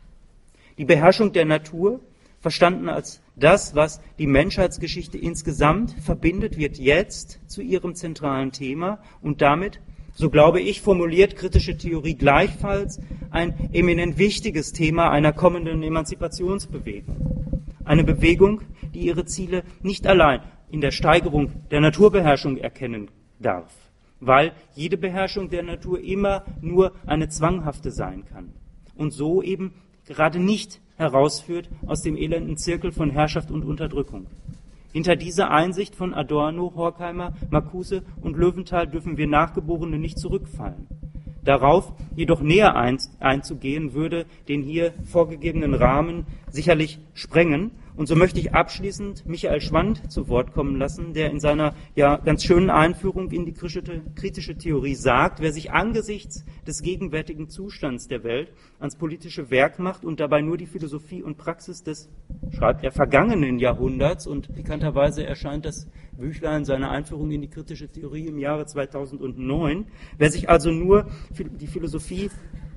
Die Beherrschung der Natur, verstanden als das, was die Menschheitsgeschichte insgesamt verbindet, wird jetzt zu ihrem zentralen Thema und damit, so glaube ich, formuliert kritische Theorie gleichfalls ein eminent wichtiges Thema einer kommenden Emanzipationsbewegung. Eine Bewegung, die ihre Ziele nicht allein in der Steigerung der Naturbeherrschung erkennen darf, weil jede Beherrschung der Natur immer nur eine zwanghafte sein kann und so eben gerade nicht herausführt aus dem elenden Zirkel von Herrschaft und Unterdrückung. Hinter dieser Einsicht von Adorno, Horkheimer, Marcuse und Löwenthal dürfen wir Nachgeborene nicht zurückfallen. Darauf jedoch näher einzugehen, würde den hier vorgegebenen Rahmen sicherlich sprengen. Und so möchte ich abschließend Michael Schwand zu Wort kommen lassen, der in seiner ja ganz schönen Einführung in die kritische Theorie sagt, wer sich angesichts des gegenwärtigen Zustands der Welt ans politische Werk macht und dabei nur die Philosophie und Praxis des, schreibt er, vergangenen Jahrhunderts, und pikanterweise erscheint das Büchlein seiner Einführung in die kritische Theorie im Jahre 2009, wer sich also nur die Philosophie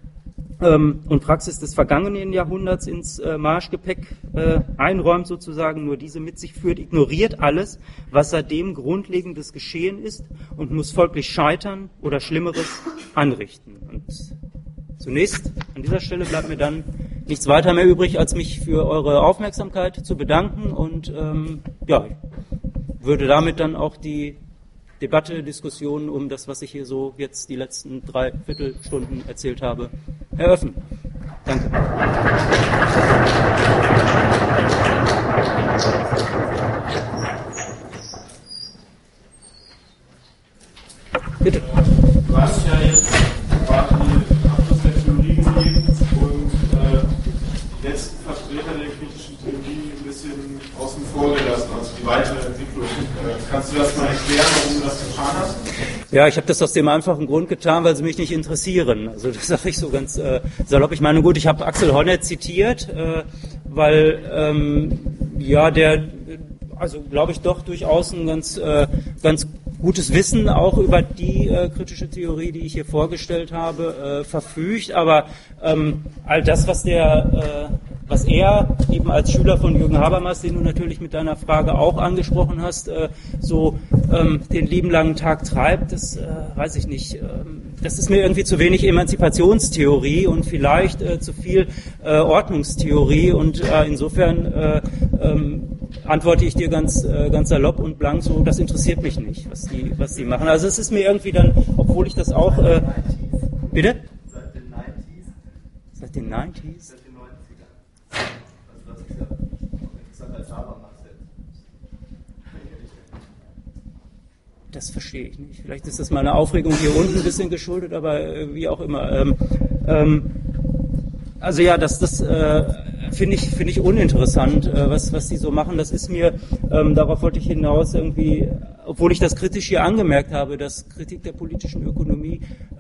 und Praxis des vergangenen Jahrhunderts ins Marschgepäck einräumt sozusagen, nur diese mit sich führt, ignoriert alles, was seitdem Grundlegendes geschehen ist und muss folglich scheitern oder Schlimmeres anrichten. Und zunächst an dieser Stelle bleibt mir dann nichts weiter mehr übrig, als mich für eure Aufmerksamkeit zu bedanken und ja, ich würde damit dann auch die Debatte, Diskussion um das, was ich hier so jetzt die letzten 3/4 Stunden erzählt habe, eröffnen. Danke. Bitte. Du hast ja jetzt gerade die Abschluss der Theorie gegeben und die letzten Vertreter der kritischen Theorie ein bisschen außen vor gelassen, also die weitere Entwicklung. Kannst du das mal erklären, warum du das getan hast? Ja, ich habe das aus dem einfachen Grund getan, weil sie mich nicht interessieren. Also das sage ich so ganz salopp. Ich meine, gut, ich habe Axel Honneth zitiert, weil ja, der, also glaube ich, doch durchaus ein ganz gutes Wissen auch über die kritische Theorie, die ich hier vorgestellt habe, verfügt. Aber all das, was er eben als Schüler von Jürgen Habermas, den du natürlich mit deiner Frage auch angesprochen hast, so den lieben langen Tag treibt, das weiß ich nicht. Das ist mir irgendwie zu wenig Emanzipationstheorie und vielleicht zu viel Ordnungstheorie, und insofern antworte ich dir ganz salopp und blank so, das interessiert mich nicht, was die machen. Also es ist mir irgendwie dann, obwohl ich das auch... bitte? Seit den 90s? Seit den 90s? Seit den 90ern. Also das ist ja interessant als Habermas jetzt. Das verstehe ich nicht. Vielleicht ist das meiner Aufregung hier unten ein bisschen geschuldet, aber wie auch immer. Also ja, das finde ich uninteressant, was die so machen. Das ist mir, darauf wollte ich hinaus irgendwie, obwohl ich das kritisch hier angemerkt habe, dass Kritik der politischen Ökonomie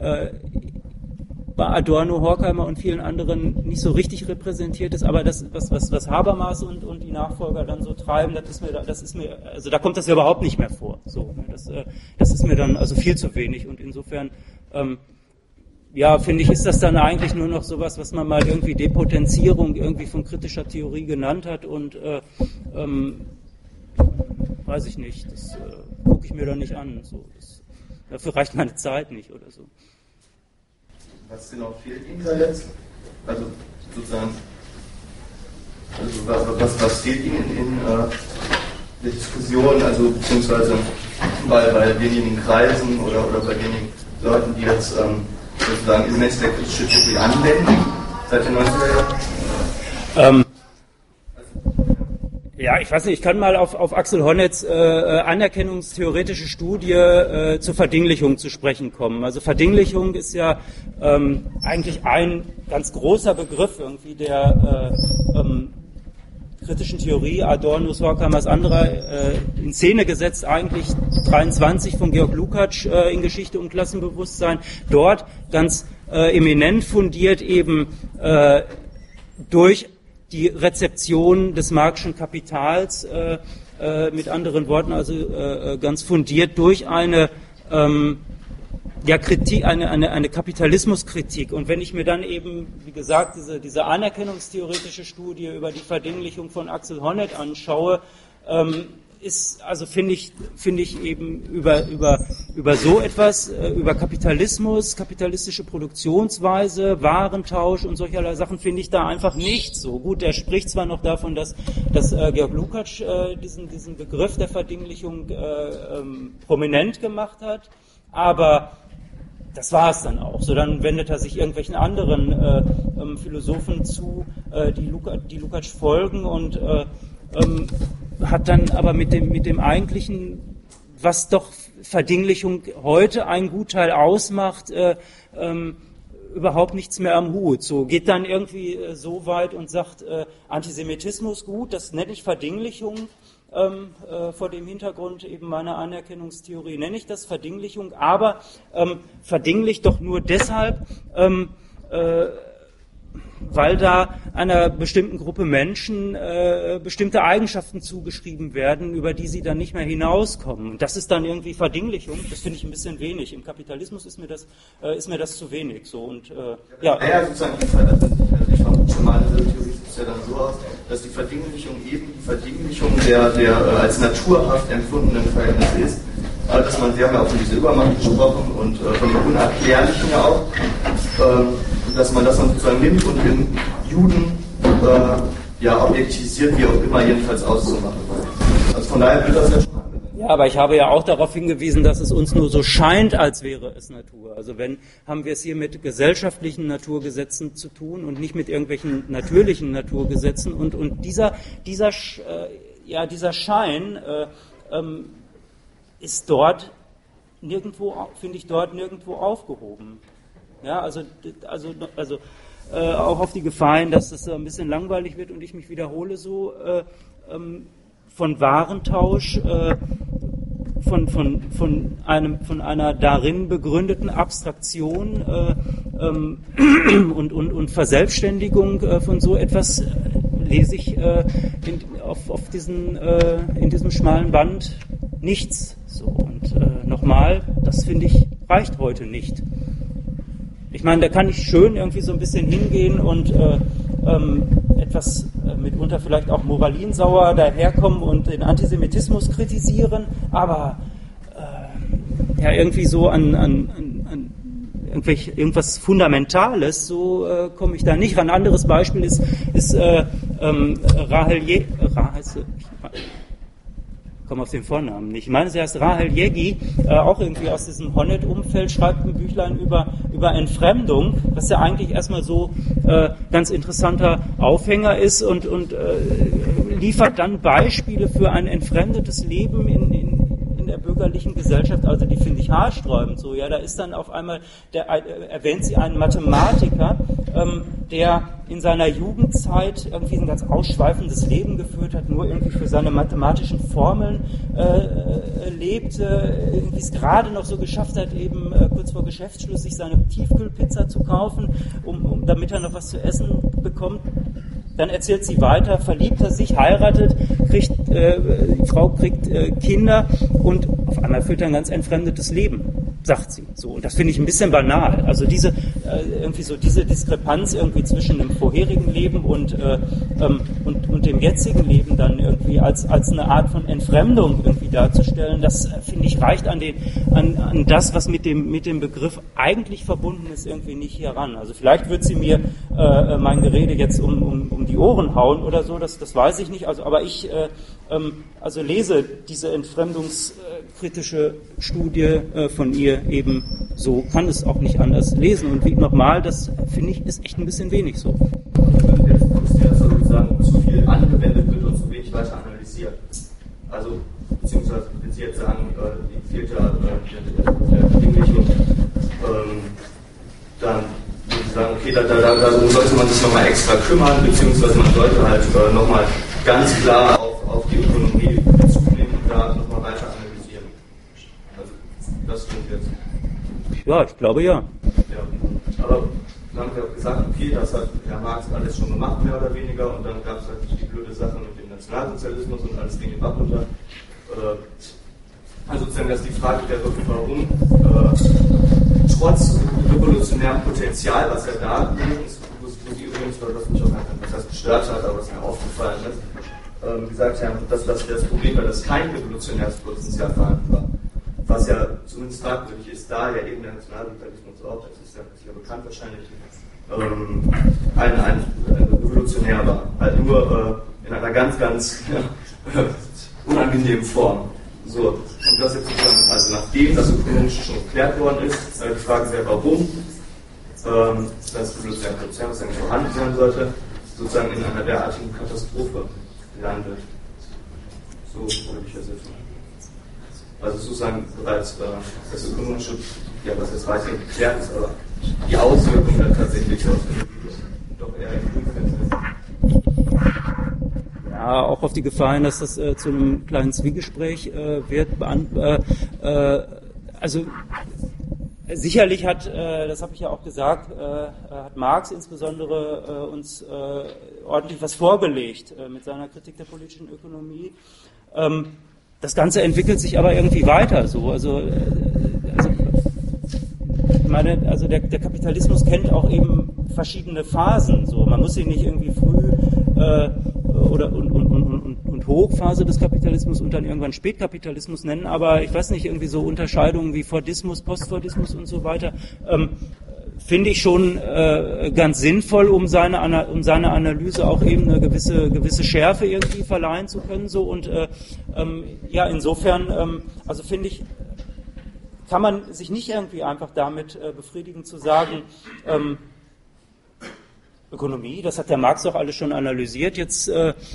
bei Adorno, Horkheimer und vielen anderen nicht so richtig repräsentiert ist, aber das, was Habermas und die Nachfolger dann so treiben, das ist mir, also da kommt das ja überhaupt nicht mehr vor. So, das ist mir dann also viel zu wenig, und insofern ja, finde ich, ist das dann eigentlich nur noch sowas, was man mal irgendwie Depotenzierung irgendwie von kritischer Theorie genannt hat, und weiß ich nicht, das gucke ich mir doch nicht an. So, dafür reicht meine Zeit nicht oder so. Was genau fehlt Ihnen da jetzt? Also sozusagen, was fehlt Ihnen in der Diskussion, also beziehungsweise bei denjenigen Kreisen oder bei denjenigen Leuten, die jetzt sozusagen Elemente der kritischen Theorie anwenden, seit den 90er Jahren? Ja, ich weiß nicht, ich kann mal auf Axel Honneths anerkennungstheoretische Studie zur Verdinglichung zu sprechen kommen. Also Verdinglichung ist ja eigentlich ein ganz großer Begriff irgendwie der kritischen Theorie, Adornos, Horkheimers anderer, in Szene gesetzt, eigentlich 23 von Georg Lukács in Geschichte und Klassenbewusstsein, dort ganz eminent fundiert eben durch die Rezeption des Marxischen Kapitals, mit anderen Worten, also ganz fundiert durch eine Kritik, eine Kapitalismuskritik. Und wenn ich mir dann eben, wie gesagt, diese anerkennungstheoretische Studie über die Verdinglichung von Axel Honneth anschaue, finde ich eben über so etwas, über Kapitalismus, kapitalistische Produktionsweise, Warentausch und solcherlei Sachen finde ich da einfach nicht so. Gut, er spricht zwar noch davon, dass Georg Lukács diesen Begriff der Verdinglichung prominent gemacht hat, aber das war es dann auch. So, dann wendet er sich irgendwelchen anderen Philosophen zu, die Lukács folgen und hat dann aber mit dem eigentlichen, was doch Verdinglichung heute einen Gutteil ausmacht, überhaupt nichts mehr am Hut. So geht dann irgendwie so weit und sagt, Antisemitismus gut, das nenne ich Verdinglichung. Vor dem Hintergrund eben meiner Anerkennungstheorie nenne ich das Verdinglichung, aber verdinglicht doch nur deshalb, weil da einer bestimmten Gruppe Menschen bestimmte Eigenschaften zugeschrieben werden, über die sie dann nicht mehr hinauskommen. Und das ist dann irgendwie Verdinglichung. Das finde ich ein bisschen wenig. Im Kapitalismus ist mir das zu wenig. So und ja. Naja, sozusagen ich vermute schon mal, diese Theorie sieht ja dann so aus, dass die Verdinglichung eben die Verdinglichung der als naturhaft empfundenen Verhältnisse ist. Dass man, Sie haben ja auch von dieser Übermacht gesprochen und von dem Unerklärlichen ja auch, dass man das dann sozusagen nimmt und den Juden objektisiert, wie auch immer, jedenfalls auszumachen. Also von daher wird das ja schon. Ja, aber ich habe ja auch darauf hingewiesen, dass es uns nur so scheint, als wäre es Natur. Also haben wir es hier mit gesellschaftlichen Naturgesetzen zu tun und nicht mit irgendwelchen natürlichen Naturgesetzen. Und dieser Schein ist dort nirgendwo, finde ich, dort nirgendwo aufgehoben. Ja, also auch auf die Gefahr hin, dass das ein bisschen langweilig wird und ich mich wiederhole so, von Warentausch, von einer darin begründeten Abstraktion und Verselbstständigung von so etwas lese ich in diesem schmalen Band nichts. So, und nochmal, das finde ich, reicht heute nicht. Ich meine, da kann ich schön irgendwie so ein bisschen hingehen und etwas mitunter vielleicht auch moralinsauer daherkommen und den Antisemitismus kritisieren, aber irgendwie so an irgendwas Fundamentales, so komme ich da nicht ran. Ein anderes Beispiel ist Rahel Jeggi, ich komme auf den Vornamen nicht. Ich meine, sie heißt Rahel Jeggi, auch irgendwie aus diesem Honneth-Umfeld, schreibt ein Büchlein über Entfremdung, was ja eigentlich erstmal so ganz interessanter Aufhänger ist und liefert dann Beispiele für ein entfremdetes Leben in der bürgerlichen Gesellschaft, also die finde ich haarsträubend. So, ja, da ist dann auf einmal, erwähnt sie einen Mathematiker, der in seiner Jugendzeit irgendwie ein ganz ausschweifendes Leben geführt hat, nur irgendwie für seine mathematischen Formeln lebte, irgendwie es gerade noch so geschafft hat, eben kurz vor Geschäftsschluss sich seine Tiefkühlpizza zu kaufen, damit er noch was zu essen bekommt. Dann erzählt sie weiter, verliebt er sich, heiratet, die Frau kriegt Kinder und auf einmal führt er ein ganz entfremdetes Leben. sagt sie. So, und das finde ich ein bisschen banal. Also diese Diskrepanz irgendwie zwischen dem vorherigen Leben und dem jetzigen Leben dann irgendwie als eine Art von Entfremdung irgendwie darzustellen, das finde ich reicht an das, was mit dem Begriff eigentlich verbunden ist, irgendwie nicht hier ran. Also vielleicht wird sie mir mein Gerede jetzt um die Ohren hauen oder so, das weiß ich nicht. Also, aber ich lese diese entfremdungskritische Studie von ihr eben so, kann es auch nicht anders lesen. Und wie nochmal, das finde ich, ist echt ein bisschen wenig so. Jetzt musst du ja sozusagen zu viel angewendet wird und zu wenig weiter analysiert. Also, beziehungsweise, wenn Sie jetzt sagen, fehlt ja der Verdinglichung, dann würde ich sagen, okay, darum sollte man sich nochmal extra kümmern, beziehungsweise man sollte halt nochmal ganz klar auf die Ökonomie Bezug nehmen und da nochmal weiter analysieren. Also, das stimmt jetzt. Ja, ich glaube ja. Ja, aber dann haben wir auch gesagt, okay, das hat Herr Marx alles schon gemacht, mehr oder weniger, und dann gab es halt die blöde Sache mit dem Nationalsozialismus und alles ging den Bach runter. Also sozusagen, dass die Frage wäre, warum trotz revolutionärem Potenzial, was ja da ist, wo Sie übrigens, was mich auch einfach gestört hat, aber was mir aufgefallen ist, gesagt haben, dass das Problem war, dass kein revolutionäres Potenzial vorhanden war. Was ja zumindest fragwürdig ist, da ja eben der Nationalsozialismus auch, das ist ja bekannt wahrscheinlich, ein revolutionär war. Halt nur in einer ganz, ganz unangenehmen Form. So, und das jetzt sozusagen, also nachdem das ökonomisch schon geklärt worden ist die Frage sehr, warum das revolutionäre Potenzial, was eigentlich vorhanden sein sollte, sozusagen in einer derartigen Katastrophe landet. So würde ich das jetzt machen. Also sozusagen bereits das ökonomische, ja, was jetzt weiterhin geklärt ist, aber die Auswirkungen dann tatsächlich aus dem doch eher im Prüfung. Ja, auch auf die Gefahr hin, dass das zu einem kleinen Zwiegespräch wird. Also sicherlich hat, das habe ich ja auch gesagt, hat Marx insbesondere uns ordentlich was vorgelegt mit seiner Kritik der politischen Ökonomie. Das Ganze entwickelt sich aber irgendwie weiter. So, also ich meine, also der Kapitalismus kennt auch eben verschiedene Phasen. So, man muss ihn nicht irgendwie früh und Hochphase des Kapitalismus und dann irgendwann Spätkapitalismus nennen, aber ich weiß nicht, irgendwie so Unterscheidungen wie Fordismus, Postfordismus und so weiter, finde ich schon ganz sinnvoll, um seine Analyse auch eben eine gewisse Schärfe irgendwie verleihen zu können. So, und ja, insofern, also finde ich, kann man sich nicht irgendwie einfach damit befriedigen zu sagen, Ökonomie, das hat der Marx doch alles schon analysiert, jetzt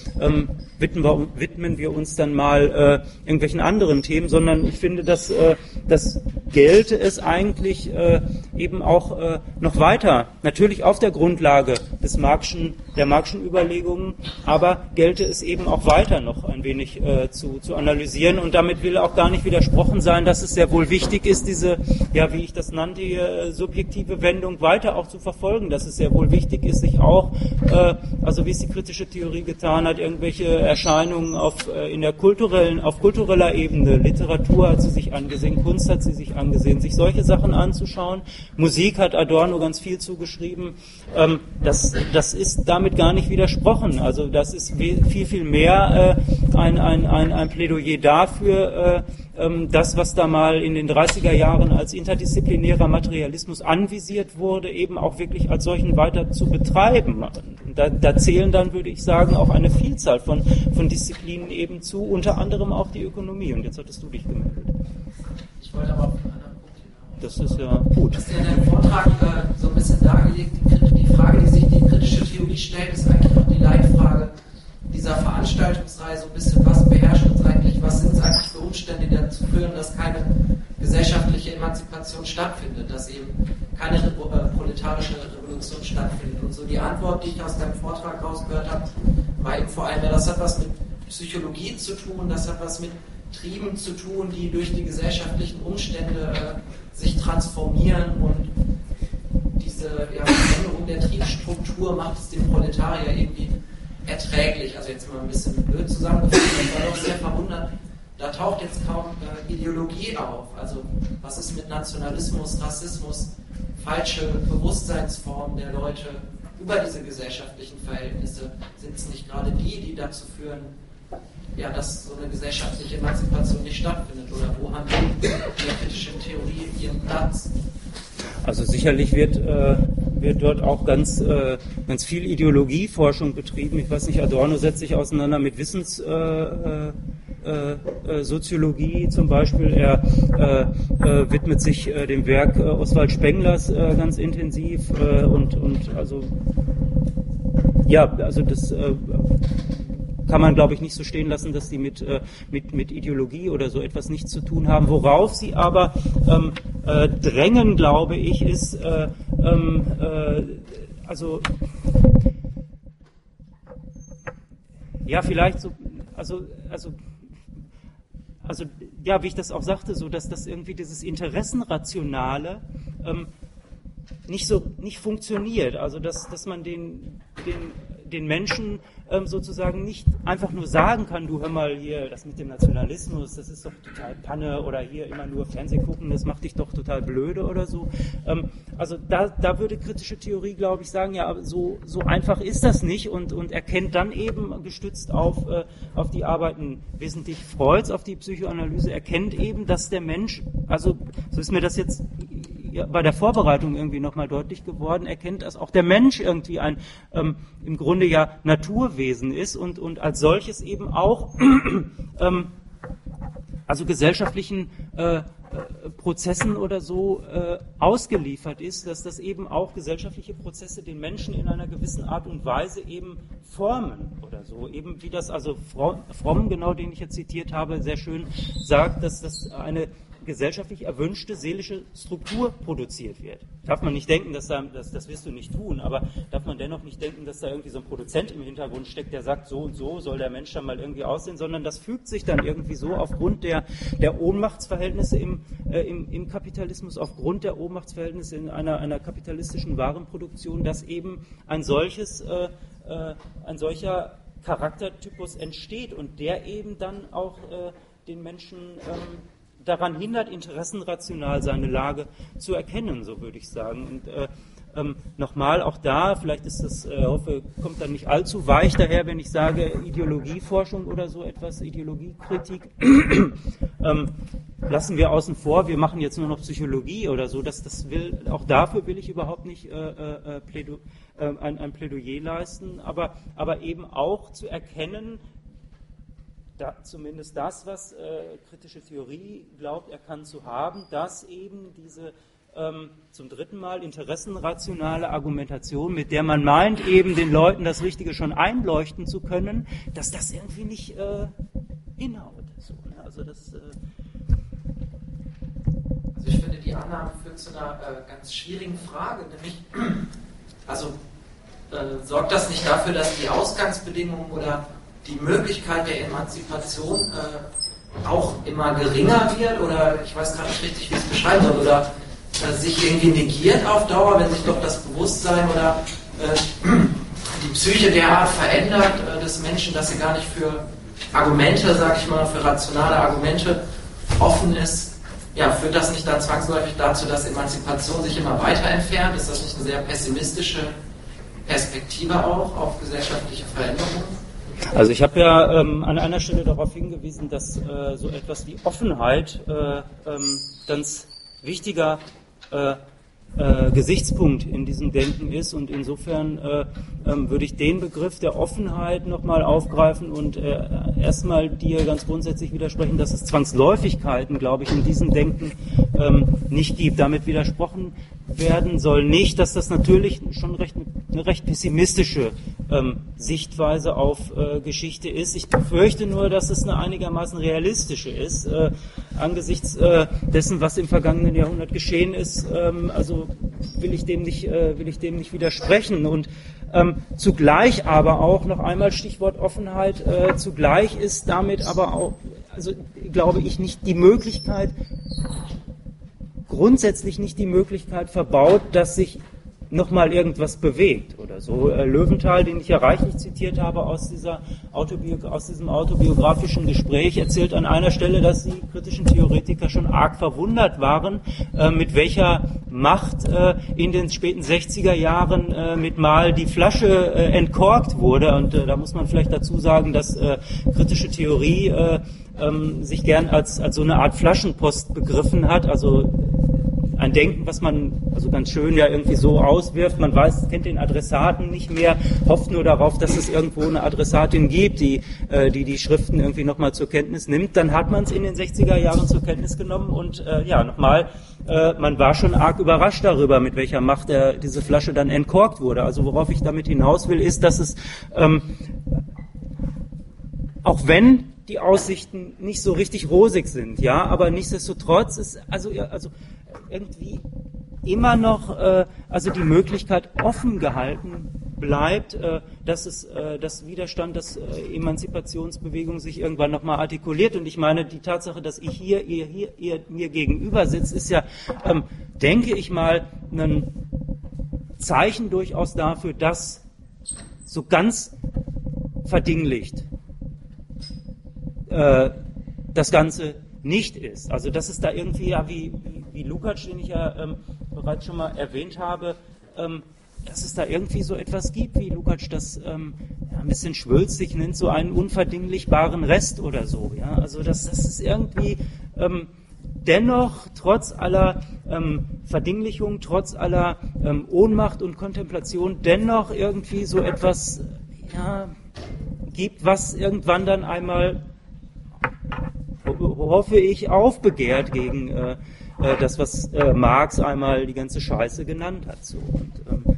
widmen wir uns dann mal irgendwelchen anderen Themen, sondern ich finde, dass das gelte es eigentlich eben auch noch weiter, natürlich auf der Grundlage der Marxischen Überlegungen, aber gelte es eben auch weiter noch ein wenig zu analysieren, und damit will auch gar nicht widersprochen sein, dass es sehr wohl wichtig ist, diese, ja, wie ich das nannte, hier, subjektive Wendung weiter auch zu verfolgen, dass es sehr wohl wichtig ist, sich auch, also wie es die kritische Theorie getan hat, irgendwelche Erscheinungen auf kultureller Ebene, Literatur hat sie sich angesehen, Kunst hat sie sich angesehen, sich solche Sachen anzuschauen. Musik hat Adorno ganz viel zugeschrieben. Das ist damit gar nicht widersprochen. Also das ist viel, viel mehr ein Plädoyer dafür, das, was da mal in den 30er Jahren als interdisziplinärer Materialismus anvisiert wurde, eben auch wirklich als solchen weiter zu betreiben. Da zählen dann, würde ich sagen, auch eine Vielzahl von Disziplinen eben zu, unter anderem auch die Ökonomie. Und jetzt hattest du dich gemeldet. Ich wollte aber auf einen anderen Punkt hinaus. Das ist ja gut. Du hast ja in deinem Vortrag so ein bisschen dargelegt, die Frage, die sich die kritische Theorie stellt, ist eigentlich auch die Leitfrage dieser Veranstaltungsreihe, so ein bisschen, was beherrscht uns eigentlich, was sind es eigentlich für Umstände, die dazu führen, dass keine gesellschaftliche Emanzipation stattfindet, dass eben keine proletarische Revolution stattfindet. Und so die Antwort, die ich aus deinem Vortrag rausgehört habe, war eben vor allem, ja, das hat was mit Psychologie zu tun, das hat was mit Trieben zu tun, die durch die gesellschaftlichen Umstände sich transformieren, und diese Veränderung der Triebstruktur macht es dem Proletarier irgendwie erträglich. Also jetzt mal ein bisschen blöd zusammengefasst, ich war doch sehr verwundert, da taucht jetzt kaum Ideologie auf. Also was ist mit Nationalismus, Rassismus, falsche Bewusstseinsformen der Leute über diese gesellschaftlichen Verhältnisse? Sind es nicht gerade die dazu führen, ja, dass so eine gesellschaftliche Emanzipation nicht stattfindet? Oder wo haben die in der kritischen Theorie ihren Platz? Also sicherlich wird dort auch ganz viel Ideologieforschung betrieben. Ich weiß nicht, Adorno setzt sich auseinander mit Wissenssoziologie zum Beispiel. Er widmet sich dem Werk Oswald Spenglers ganz intensiv und also ja, also das kann man, glaube ich, nicht so stehen lassen, dass die mit Ideologie oder so etwas nichts zu tun haben. Worauf sie aber drängen, glaube ich, ist, also, ja, vielleicht so, also, ja, wie ich das auch sagte, so, dass das irgendwie dieses Interessenrationale nicht funktioniert. Also, dass man den Menschen sozusagen nicht einfach nur sagen kann, du hör mal hier, das mit dem Nationalismus, das ist doch total Panne, oder hier immer nur Fernseh gucken, das macht dich doch total blöde oder so. Also da würde kritische Theorie, glaube ich, sagen, ja, aber so einfach ist das nicht und erkennt dann eben, gestützt auf die Arbeiten wesentlich Freuds, auf die Psychoanalyse, erkennt eben, dass der Mensch, also so ist mir das jetzt bei der Vorbereitung irgendwie nochmal deutlich geworden, erkennt, dass auch der Mensch irgendwie ein im Grunde ja Naturwesen ist und als solches eben auch also gesellschaftlichen Prozessen oder so ausgeliefert ist, dass das eben auch gesellschaftliche Prozesse den Menschen in einer gewissen Art und Weise eben formen oder so. Eben wie das also Fromm, genau den ich jetzt zitiert habe, sehr schön sagt, dass das eine gesellschaftlich erwünschte seelische Struktur produziert wird. Darf man nicht denken, das wirst du nicht tun, aber darf man dennoch nicht denken, dass da irgendwie so ein Produzent im Hintergrund steckt, der sagt, so und so soll der Mensch dann mal irgendwie aussehen, sondern das fügt sich dann irgendwie so aufgrund der Ohnmachtsverhältnisse im Kapitalismus, aufgrund der Ohnmachtsverhältnisse in einer kapitalistischen Warenproduktion, dass eben ein solcher Charaktertypus entsteht und der eben dann auch den Menschen daran hindert, interessenrational seine Lage zu erkennen, so würde ich sagen. Und nochmal, auch da, vielleicht ist das, hoffe, kommt dann nicht allzu weich daher, wenn ich sage Ideologieforschung oder so etwas, Ideologiekritik, lassen wir außen vor, wir machen jetzt nur noch Psychologie oder so, auch dafür will ich überhaupt nicht ein Plädoyer leisten, aber eben auch zu erkennen, zumindest das, was kritische Theorie glaubt, erkannt zu haben, dass eben diese zum dritten Mal interessenrationale Argumentation, mit der man meint, eben den Leuten das Richtige schon einleuchten zu können, dass das irgendwie nicht hinhaut. So, ne? Also ich finde, die Annahme führt zu einer ganz schwierigen Frage, nämlich, also sorgt das nicht dafür, dass die Ausgangsbedingungen oder die Möglichkeit der Emanzipation auch immer geringer wird, oder ich weiß gar nicht richtig, wie ich es beschreiben soll, oder sich irgendwie negiert auf Dauer, wenn sich doch das Bewusstsein oder die Psyche derart verändert des Menschen, dass er gar nicht für Argumente, sag ich mal, für rationale Argumente offen ist. Ja, führt das nicht dann zwangsläufig dazu, dass Emanzipation sich immer weiter entfernt? Ist das nicht eine sehr pessimistische Perspektive auch auf gesellschaftliche Veränderungen? Also ich habe ja an einer Stelle darauf hingewiesen, dass so etwas wie Offenheit ganz wichtiger Gesichtspunkt in diesem Denken ist, und insofern würde ich den Begriff der Offenheit nochmal aufgreifen und erstmal dir ganz grundsätzlich widersprechen, dass es Zwangsläufigkeiten, glaube ich, in diesem Denken nicht gibt. Damit widersprochen werden soll nicht, dass das natürlich schon eine recht pessimistische Sichtweise auf Geschichte ist. Ich befürchte nur, dass es eine einigermaßen realistische ist, angesichts dessen, was im vergangenen Jahrhundert geschehen ist. Also will ich dem nicht widersprechen. Und zugleich aber auch, noch einmal Stichwort Offenheit, zugleich ist damit aber auch, also glaube ich, nicht die Möglichkeit, grundsätzlich nicht die Möglichkeit verbaut, dass sich nochmal irgendwas bewegt oder oder so. Löwenthal, den ich ja reichlich zitiert habe aus diesem autobiografischen Gespräch, erzählt an einer Stelle, dass die kritischen Theoretiker schon arg verwundert waren, mit welcher Macht in den späten 60er Jahren mit Mal die Flasche entkorkt wurde. Und da muss man vielleicht dazu sagen, dass kritische Theorie sich gern als so eine Art Flaschenpost begriffen hat, also ein Denken, was man also ganz schön ja irgendwie so auswirft, man kennt den Adressaten nicht mehr, hofft nur darauf, dass es irgendwo eine Adressatin gibt, die Schriften irgendwie nochmal zur Kenntnis nimmt. Dann hat man es in den 60er Jahren zur Kenntnis genommen und man war schon arg überrascht darüber, mit welcher Macht diese Flasche dann entkorkt wurde. Also worauf ich damit hinaus will, ist, dass es, auch wenn die Aussichten nicht so richtig rosig sind, ja, aber nichtsdestotrotz ist also irgendwie immer noch die Möglichkeit offen gehalten bleibt, dass Widerstand, dass Emanzipationsbewegung sich irgendwann nochmal artikuliert. Und ich meine, die Tatsache, dass ihr mir gegenüber sitzt, ist ja, denke ich mal, ein Zeichen durchaus dafür, dass so ganz verdinglicht das Ganze nicht ist. Also dass es da irgendwie, ja, wie Lukács, den ich ja bereits schon mal erwähnt habe, dass es da irgendwie so etwas gibt, wie Lukács das ein bisschen schwülstig nennt, so einen unverdinglichbaren Rest oder so. Ja? Also das ist irgendwie dennoch trotz aller Verdinglichung, trotz aller Ohnmacht und Kontemplation dennoch irgendwie so etwas gibt, was irgendwann dann einmal, hoffe ich, aufbegehrt gegen das, was Marx einmal die ganze Scheiße genannt hat. So. Und,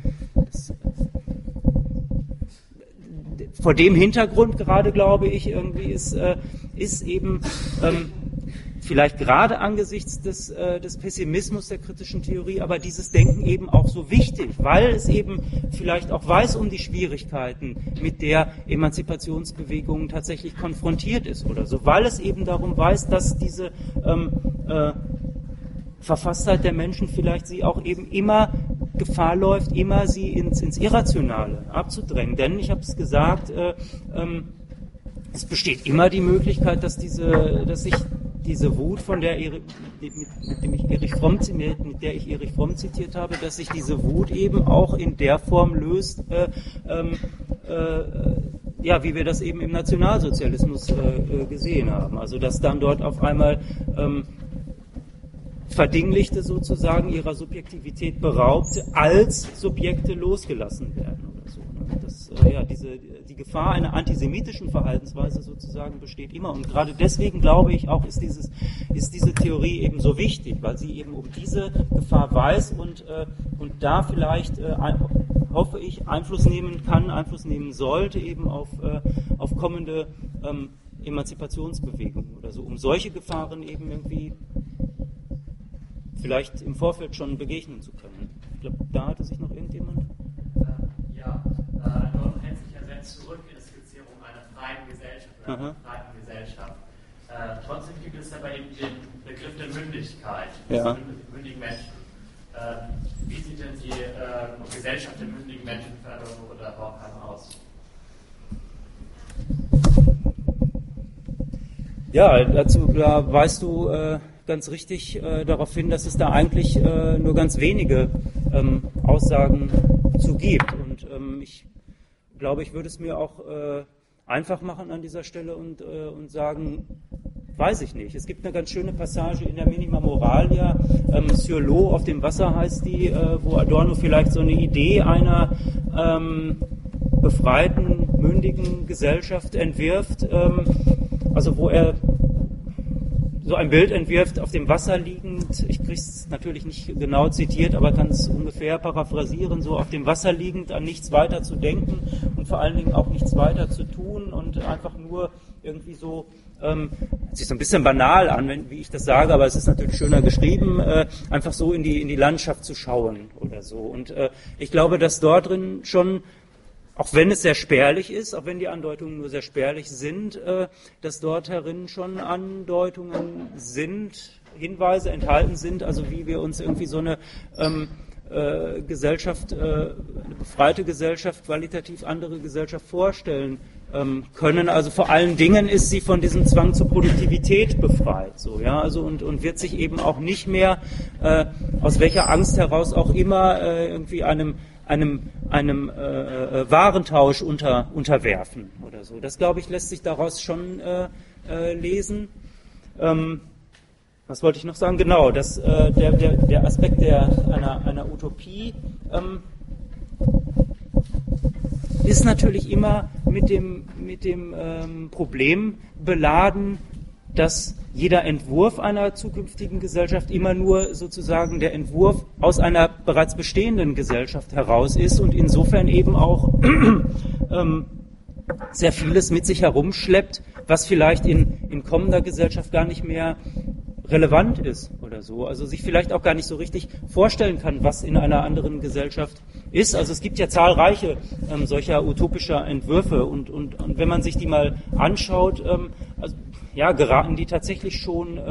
vor dem Hintergrund gerade, glaube ich, irgendwie ist eben vielleicht gerade angesichts des Pessimismus der kritischen Theorie, aber dieses Denken eben auch so wichtig, weil es eben vielleicht auch weiß um die Schwierigkeiten, mit der Emanzipationsbewegung tatsächlich konfrontiert ist oder so, weil es eben darum weiß, dass diese Verfasstheit der Menschen vielleicht sie auch eben immer Gefahr läuft, immer sie ins Irrationale abzudrängen. Denn, ich habe es gesagt, es besteht immer die Möglichkeit, dass sich diese Wut, mit der ich Erich Fromm zitiert habe, dass sich diese Wut eben auch in der Form löst, wie wir das eben im Nationalsozialismus gesehen haben. Also dass dann dort auf einmal Verdinglichte sozusagen ihrer Subjektivität Beraubte als Subjekte losgelassen werden oder so. Die Gefahr einer antisemitischen Verhaltensweise sozusagen besteht immer. Und gerade deswegen glaube ich auch, ist diese Theorie eben so wichtig, weil sie eben um diese Gefahr weiß und da vielleicht, hoffe ich, Einfluss nehmen sollte eben auf kommende Emanzipationsbewegungen oder so, um solche Gefahren eben irgendwie vielleicht im Vorfeld schon begegnen zu können. Ich glaube, da hatte sich noch irgendjemand. Adorno hält sich ja sehr zurück in der Skizzierung einer freien Gesellschaft, trotzdem gibt es dabei eben den Begriff der Mündigkeit, des mündigen Menschen. Wie sieht denn die Gesellschaft der mündigen Menschen für Adorno oder Horkheimer aus? Ja, da weist du ganz richtig darauf hin, dass es da eigentlich nur ganz wenige Aussagen zu gibt. Und ich glaube, ich würde es mir auch einfach machen an dieser Stelle und sagen, weiß ich nicht. Es gibt eine ganz schöne Passage in der Minima Moralia, Sur l'eau, auf dem Wasser heißt die, wo Adorno vielleicht so eine Idee einer befreiten, mündigen Gesellschaft entwirft, also wo er so ein Bild entwirft, auf dem Wasser liegend, ich kriege es natürlich nicht genau zitiert, aber kann es ungefähr paraphrasieren, so auf dem Wasser liegend, an nichts weiter zu denken und vor allen Dingen auch nichts weiter zu tun und einfach nur irgendwie so, hört sich so ein bisschen banal an, wie ich das sage, aber es ist natürlich schöner geschrieben, einfach so in die Landschaft zu schauen oder so. Und ich glaube, dass dort drin schon, auch wenn es sehr spärlich ist, auch wenn die Andeutungen nur sehr spärlich sind, dass dort herin schon Andeutungen sind, Hinweise enthalten sind, also wie wir uns irgendwie so eine Gesellschaft, eine befreite Gesellschaft, qualitativ andere Gesellschaft vorstellen können. Also vor allen Dingen ist sie von diesem Zwang zur Produktivität befreit, so, ja, also und wird sich eben auch nicht mehr aus welcher Angst heraus auch immer irgendwie einem Warentausch unterwerfen oder so. Das, glaube ich, lässt sich daraus schon lesen. Was wollte ich noch sagen? Genau, dass der Aspekt einer Utopie ist natürlich immer mit dem Problem beladen, dass jeder Entwurf einer zukünftigen Gesellschaft immer nur sozusagen der Entwurf aus einer bereits bestehenden Gesellschaft heraus ist und insofern eben auch sehr vieles mit sich herumschleppt, was vielleicht in kommender Gesellschaft gar nicht mehr relevant ist oder so, also sich vielleicht auch gar nicht so richtig vorstellen kann, was in einer anderen Gesellschaft ist. Also es gibt ja zahlreiche solcher utopischer Entwürfe und wenn man sich die mal anschaut, also, ja, geraten die tatsächlich schon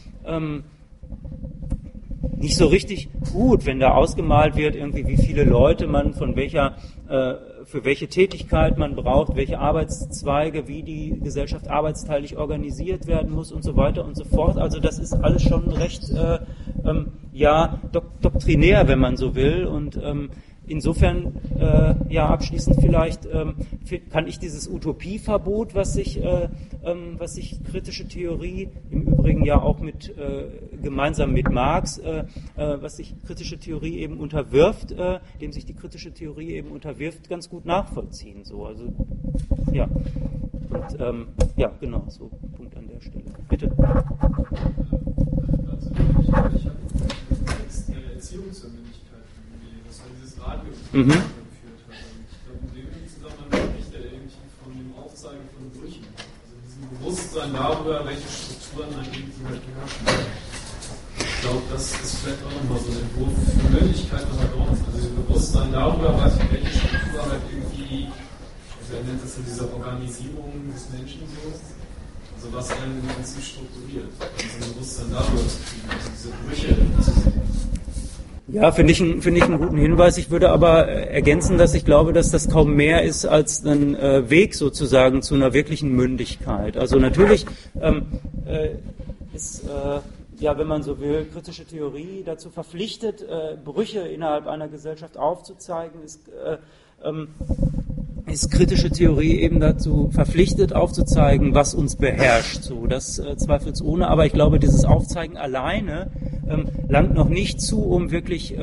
nicht so richtig gut, wenn da ausgemalt wird, irgendwie wie viele Leute man von welcher für welche Tätigkeit man braucht, welche Arbeitszweige, wie die Gesellschaft arbeitsteilig organisiert werden muss und so weiter und so fort. Also das ist alles schon recht doktrinär, wenn man so will. Und insofern, abschließend vielleicht, kann ich dieses Utopieverbot, was sich kritische Theorie, im Übrigen ja auch gemeinsam mit Marx, was sich kritische Theorie eben unterwirft, dem sich die kritische Theorie eben unterwirft, ganz gut nachvollziehen. So, also, ja. Und, genau, so, Punkt an der Stelle. Bitte. Ich habe einen Text der Erziehung zur Mündigkeit gelesen, das war dieses Radio geführt hat. Ich glaube, in dem Zusammenhang spricht er irgendwie von dem Aufzeigen von Brüchen. Also diesem Bewusstsein darüber, welche Strukturen ein Gegenüber beherrschen. Ich glaube, das ist vielleicht auch nochmal so ein Entwurf für Mündigkeit nochmal dort. Also dieses Bewusstsein darüber, welche Struktur halt irgendwie, also er nennt das in dieser Organisierung des Menschen so. Also was einen im Prinzip strukturiert. Also ein Bewusstsein darüber zu kriegen, also diese Brüche zu sehen. Ja, finde ich einen guten Hinweis. Ich würde aber ergänzen, dass ich glaube, dass das kaum mehr ist als ein Weg sozusagen zu einer wirklichen Mündigkeit. Also natürlich ist, wenn man so will, kritische Theorie dazu verpflichtet, Brüche innerhalb einer Gesellschaft aufzuzeigen, ist kritische Theorie eben dazu verpflichtet, aufzuzeigen, was uns beherrscht. So, das zweifelsohne. Aber ich glaube, dieses Aufzeigen alleine langt noch nicht zu, um wirklich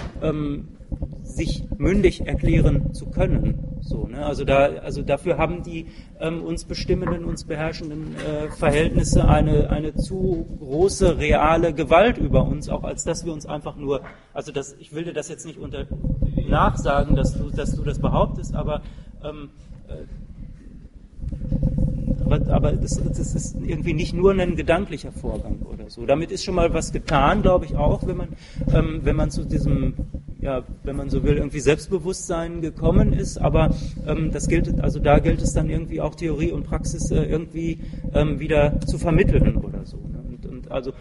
sich mündig erklären zu können. So, ne? Also dafür haben die uns bestimmenden, uns beherrschenden Verhältnisse eine zu große reale Gewalt über uns, auch als dass wir uns einfach nur, also ich will dir das jetzt nicht nachsagen, dass du das behauptest, aber das ist irgendwie nicht nur ein gedanklicher Vorgang oder so. Damit ist schon mal was getan, glaube ich auch, wenn man zu diesem, wenn man so will, irgendwie Selbstbewusstsein gekommen ist. Aber da gilt es dann irgendwie auch Theorie und Praxis irgendwie wieder zu vermitteln oder so. Ne? Und also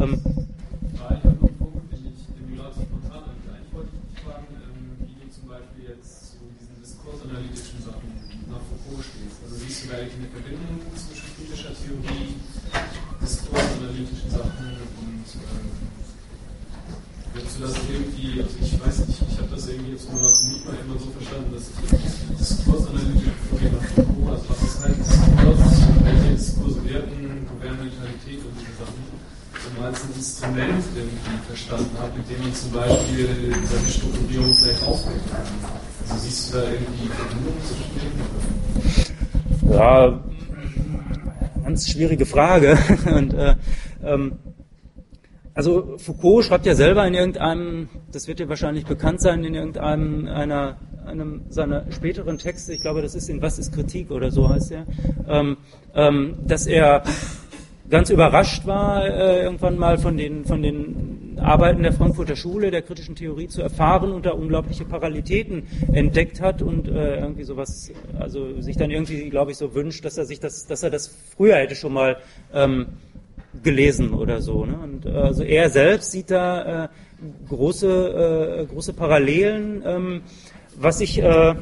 analytischen Sachen nach Foucault stehst. Also siehst du da eine Verbindung zwischen kritischer Theorie, diskursanalytischen Sachen und willst du das irgendwie, also ich weiß nicht, ich habe das irgendwie jetzt nur für mich mal immer so verstanden, dass die diskursanalytische Theorie nach Foucault, also was ist halt Diskurs, welche Diskurse werten, Gouvernementalität und diese Sachen, als ein Instrument irgendwie verstanden habe, mit dem man zum Beispiel seine Strukturierung vielleicht aufnehmen kann. Also siehst du da irgendwie Verbindungen zwischen denen? Ja, ganz schwierige Frage. Und also Foucault schreibt ja selber in irgendeinem, das wird dir wahrscheinlich bekannt sein, in einem seiner späteren Texte, ich glaube, das ist in Was ist Kritik oder so heißt er, dass er ganz überrascht war, irgendwann mal von den Arbeiten der Frankfurter Schule, der kritischen Theorie zu erfahren und da unglaubliche Parallelitäten entdeckt hat und irgendwie sowas, also sich dann irgendwie, glaube ich, so wünscht, dass er das früher hätte schon mal gelesen oder so. Ne? Und also er selbst sieht da große Parallelen, was ich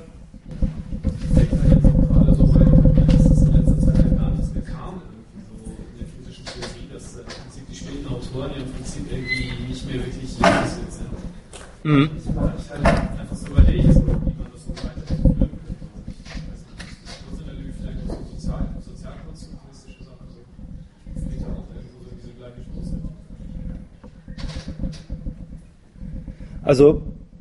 Autoren im Prinzip irgendwie nicht mehr wirklich interessiert sind. Ich halt einfach so überlege, wie man das so weiterführen könnte. Kurzanalyse, vielleicht auch so sozialkonstruktivistische Sachen, so. Das geht ja auch irgendwo so in diese gleiche Stoße. Also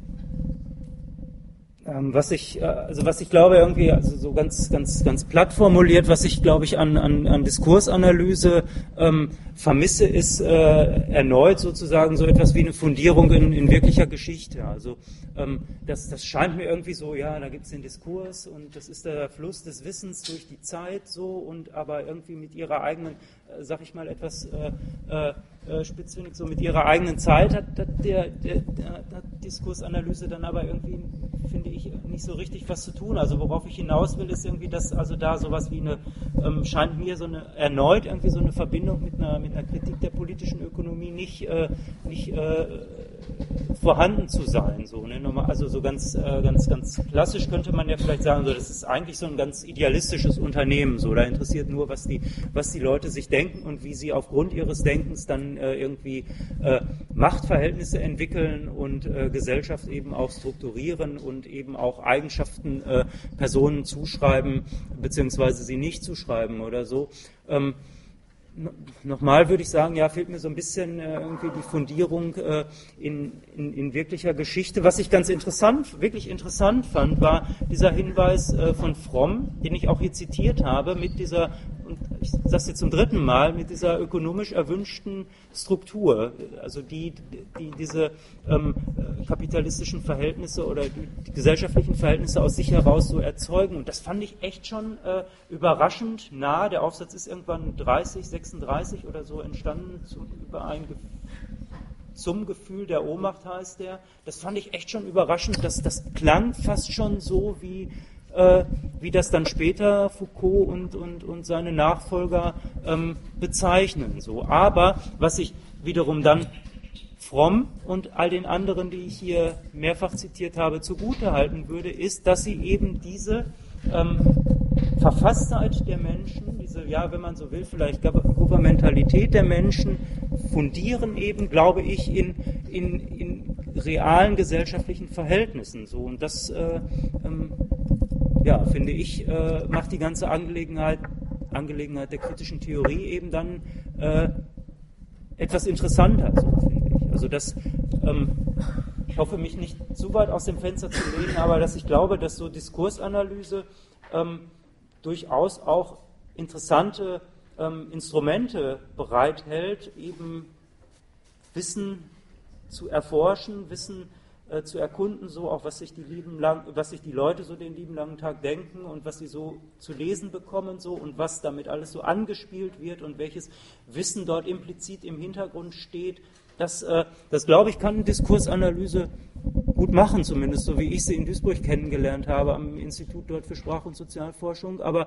was ich glaube irgendwie, also so ganz platt formuliert, was ich glaube ich an Diskursanalyse vermisse, ist erneut sozusagen so etwas wie eine Fundierung in wirklicher Geschichte. Also das scheint mir irgendwie so, ja, da gibt es den Diskurs und das ist der Fluss des Wissens durch die Zeit so, und aber irgendwie mit ihrer eigenen, sag ich mal etwas spitzfindig, so mit ihrer eigenen Zeit hat Diskursanalyse dann aber irgendwie, finde ich, nicht so richtig was zu tun. Also worauf ich hinaus will, ist irgendwie, dass also da sowas wie eine, scheint mir so eine, erneut irgendwie so eine Verbindung mit einer Kritik der politischen Ökonomie nicht vorhanden zu sein. So, ne? Also so ganz klassisch könnte man ja vielleicht sagen, so, das ist eigentlich so ein ganz idealistisches Unternehmen. So, da interessiert nur, was die Leute sich denken und wie sie aufgrund ihres Denkens dann irgendwie Machtverhältnisse entwickeln und Gesellschaft eben auch strukturieren und eben auch Eigenschaften Personen zuschreiben, beziehungsweise sie nicht zuschreiben oder so. Nochmal würde ich sagen, ja, fehlt mir so ein bisschen irgendwie die Fundierung in wirklicher Geschichte. Was ich wirklich interessant fand, war dieser Hinweis von Fromm, den ich auch hier zitiert habe, mit dieser, und ich sage es jetzt zum dritten Mal, mit dieser ökonomisch erwünschten Struktur, also diese kapitalistischen Verhältnisse oder die gesellschaftlichen Verhältnisse aus sich heraus so erzeugen. Und das fand ich echt schon überraschend nah. Der Aufsatz ist irgendwann 36 oder so entstanden, zum Gefühl der Ohnmacht heißt der. Das fand ich echt schon überraschend. Das klang fast schon so, wie das dann später Foucault und seine Nachfolger bezeichnen. So. Aber was ich wiederum dann Fromm und all den anderen, die ich hier mehrfach zitiert habe, zugutehalten würde, ist, dass sie eben diese Verfasstheit der Menschen, diese, ja, wenn man so will, vielleicht Gouvernementalität der Menschen, fundieren eben, glaube ich, in realen gesellschaftlichen Verhältnissen. So. Und das, finde ich, macht die ganze Angelegenheit der kritischen Theorie eben dann etwas interessanter, so finde ich. Also das, ich hoffe, mich nicht zu weit aus dem Fenster zu lehnen, aber dass ich glaube, dass so Diskursanalyse durchaus auch interessante Instrumente bereithält, eben Wissen zu erforschen, Wissen zu erkunden, so auch was sich die Leute so den lieben langen Tag denken und was sie so zu lesen bekommen, so, und was damit alles so angespielt wird und welches Wissen dort implizit im Hintergrund steht. Das glaube ich, kann Diskursanalyse gut machen, zumindest so wie ich sie in Duisburg kennengelernt habe, am Institut dort für Sprach- und Sozialforschung. Aber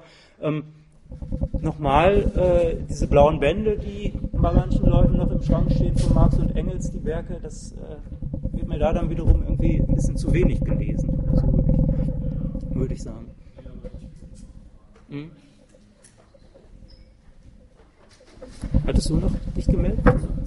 nochmal, diese blauen Bände, die bei manchen Leuten noch im Schrank stehen von Marx und Engels, die Werke, das wird mir da dann wiederum irgendwie ein bisschen zu wenig gelesen. So würde ich sagen. Hattest du noch dich gemeldet?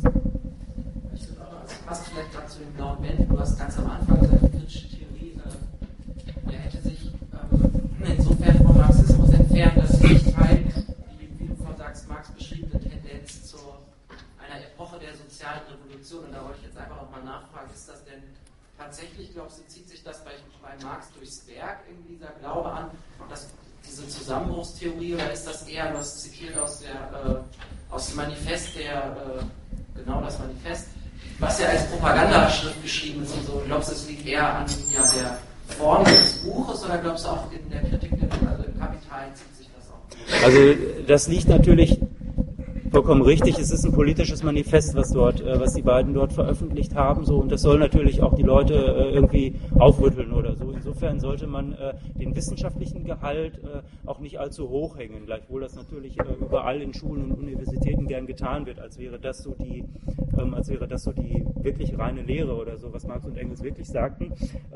Passt vielleicht gerade zu den blauen Bänden. Du hast ganz am Anfang gesagt, die kritische Theorie, der hätte sich insofern vom Marxismus entfernt, dass sie nicht teilt, wie du von sagst, Marx beschriebene Tendenz zu einer Epoche der sozialen Revolution. Und da wollte ich jetzt einfach auch mal nachfragen, ist das denn tatsächlich, glaubst du, zieht sich das bei Marx durchs Werk, irgendwie dieser Glaube an, dass diese Zusammenbruchstheorie, oder ist das eher, was zitiert aus dem Manifest, genau das Manifest, was ja als Propagandaschrift geschrieben ist und so? Glaubst du, es liegt eher an der Form des Buches, oder glaubst du auch in der Kritik, also im Kapital zieht sich das auch? Also das liegt natürlich vollkommen richtig. Es ist ein politisches Manifest, was die beiden dort veröffentlicht haben, so, und das soll natürlich auch die Leute irgendwie aufrütteln oder so. Insofern insofern sollte man den wissenschaftlichen Gehalt auch nicht allzu hoch hängen, gleichwohl das natürlich überall in Schulen und Universitäten gern getan wird, als wäre das so die wirklich reine Lehre oder so, was Marx und Engels wirklich sagten.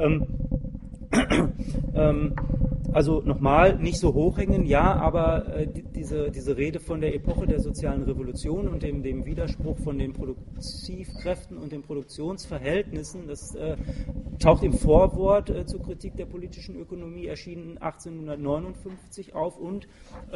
Also nochmal, nicht so hochhängen, ja, aber diese Rede von der Epoche der sozialen Revolution und dem Widerspruch von den Produktivkräften und den Produktionsverhältnissen, das taucht im Vorwort zur Kritik der politischen Ökonomie, erschienen 1859 auf, und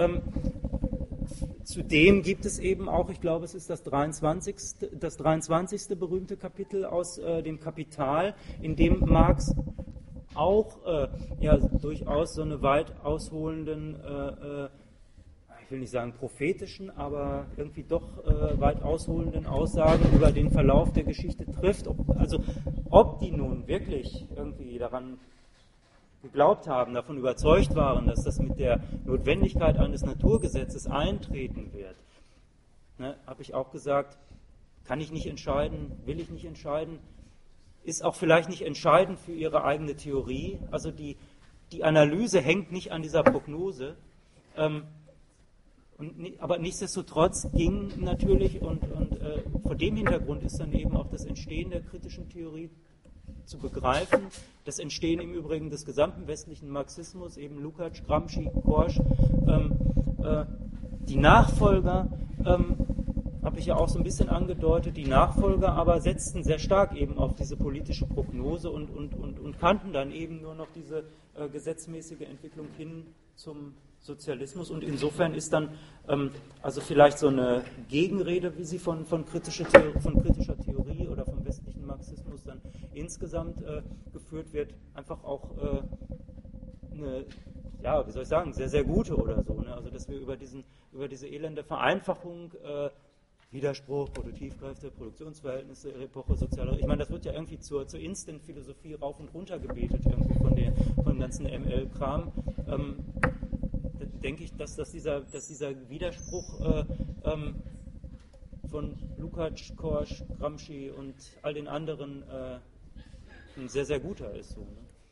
zudem gibt es eben auch, ich glaube, es ist das 23. berühmte Kapitel aus dem Kapital, in dem Marx auch durchaus so eine weit ausholenden, ich will nicht sagen prophetischen, aber irgendwie doch weit ausholenden Aussagen über den Verlauf der Geschichte trifft. Ob die nun wirklich irgendwie daran geglaubt haben, davon überzeugt waren, dass das mit der Notwendigkeit eines Naturgesetzes eintreten wird, ne, habe ich auch gesagt, kann ich nicht entscheiden, will ich nicht entscheiden. Ist auch vielleicht nicht entscheidend für ihre eigene Theorie. Also die Analyse hängt nicht an dieser Prognose. Aber nichtsdestotrotz ging natürlich, und vor dem Hintergrund ist dann eben auch das Entstehen der kritischen Theorie zu begreifen. Das Entstehen im Übrigen des gesamten westlichen Marxismus, eben Lukács, Gramsci, Korsch, die Nachfolger, habe ich ja auch so ein bisschen angedeutet, die Nachfolger aber setzten sehr stark eben auf diese politische Prognose und kannten dann eben nur noch diese gesetzmäßige Entwicklung hin zum Sozialismus, und insofern ist dann also vielleicht so eine Gegenrede, wie sie von kritischer Theorie oder vom westlichen Marxismus dann insgesamt geführt wird, einfach auch eine, ja, wie soll ich sagen, sehr, sehr gute oder so, ne? Also dass wir über diese elende Vereinfachung, Widerspruch, Produktivkräfte, Produktionsverhältnisse, Epoche, soziale, ich meine, das wird ja irgendwie zur Instant-Philosophie rauf und runter gebetet, irgendwie von dem ganzen ML-Kram. Denke ich, dass dieser Widerspruch von Lukács, Korsch, Gramsci und all den anderen ein sehr, sehr guter ist. So, ne?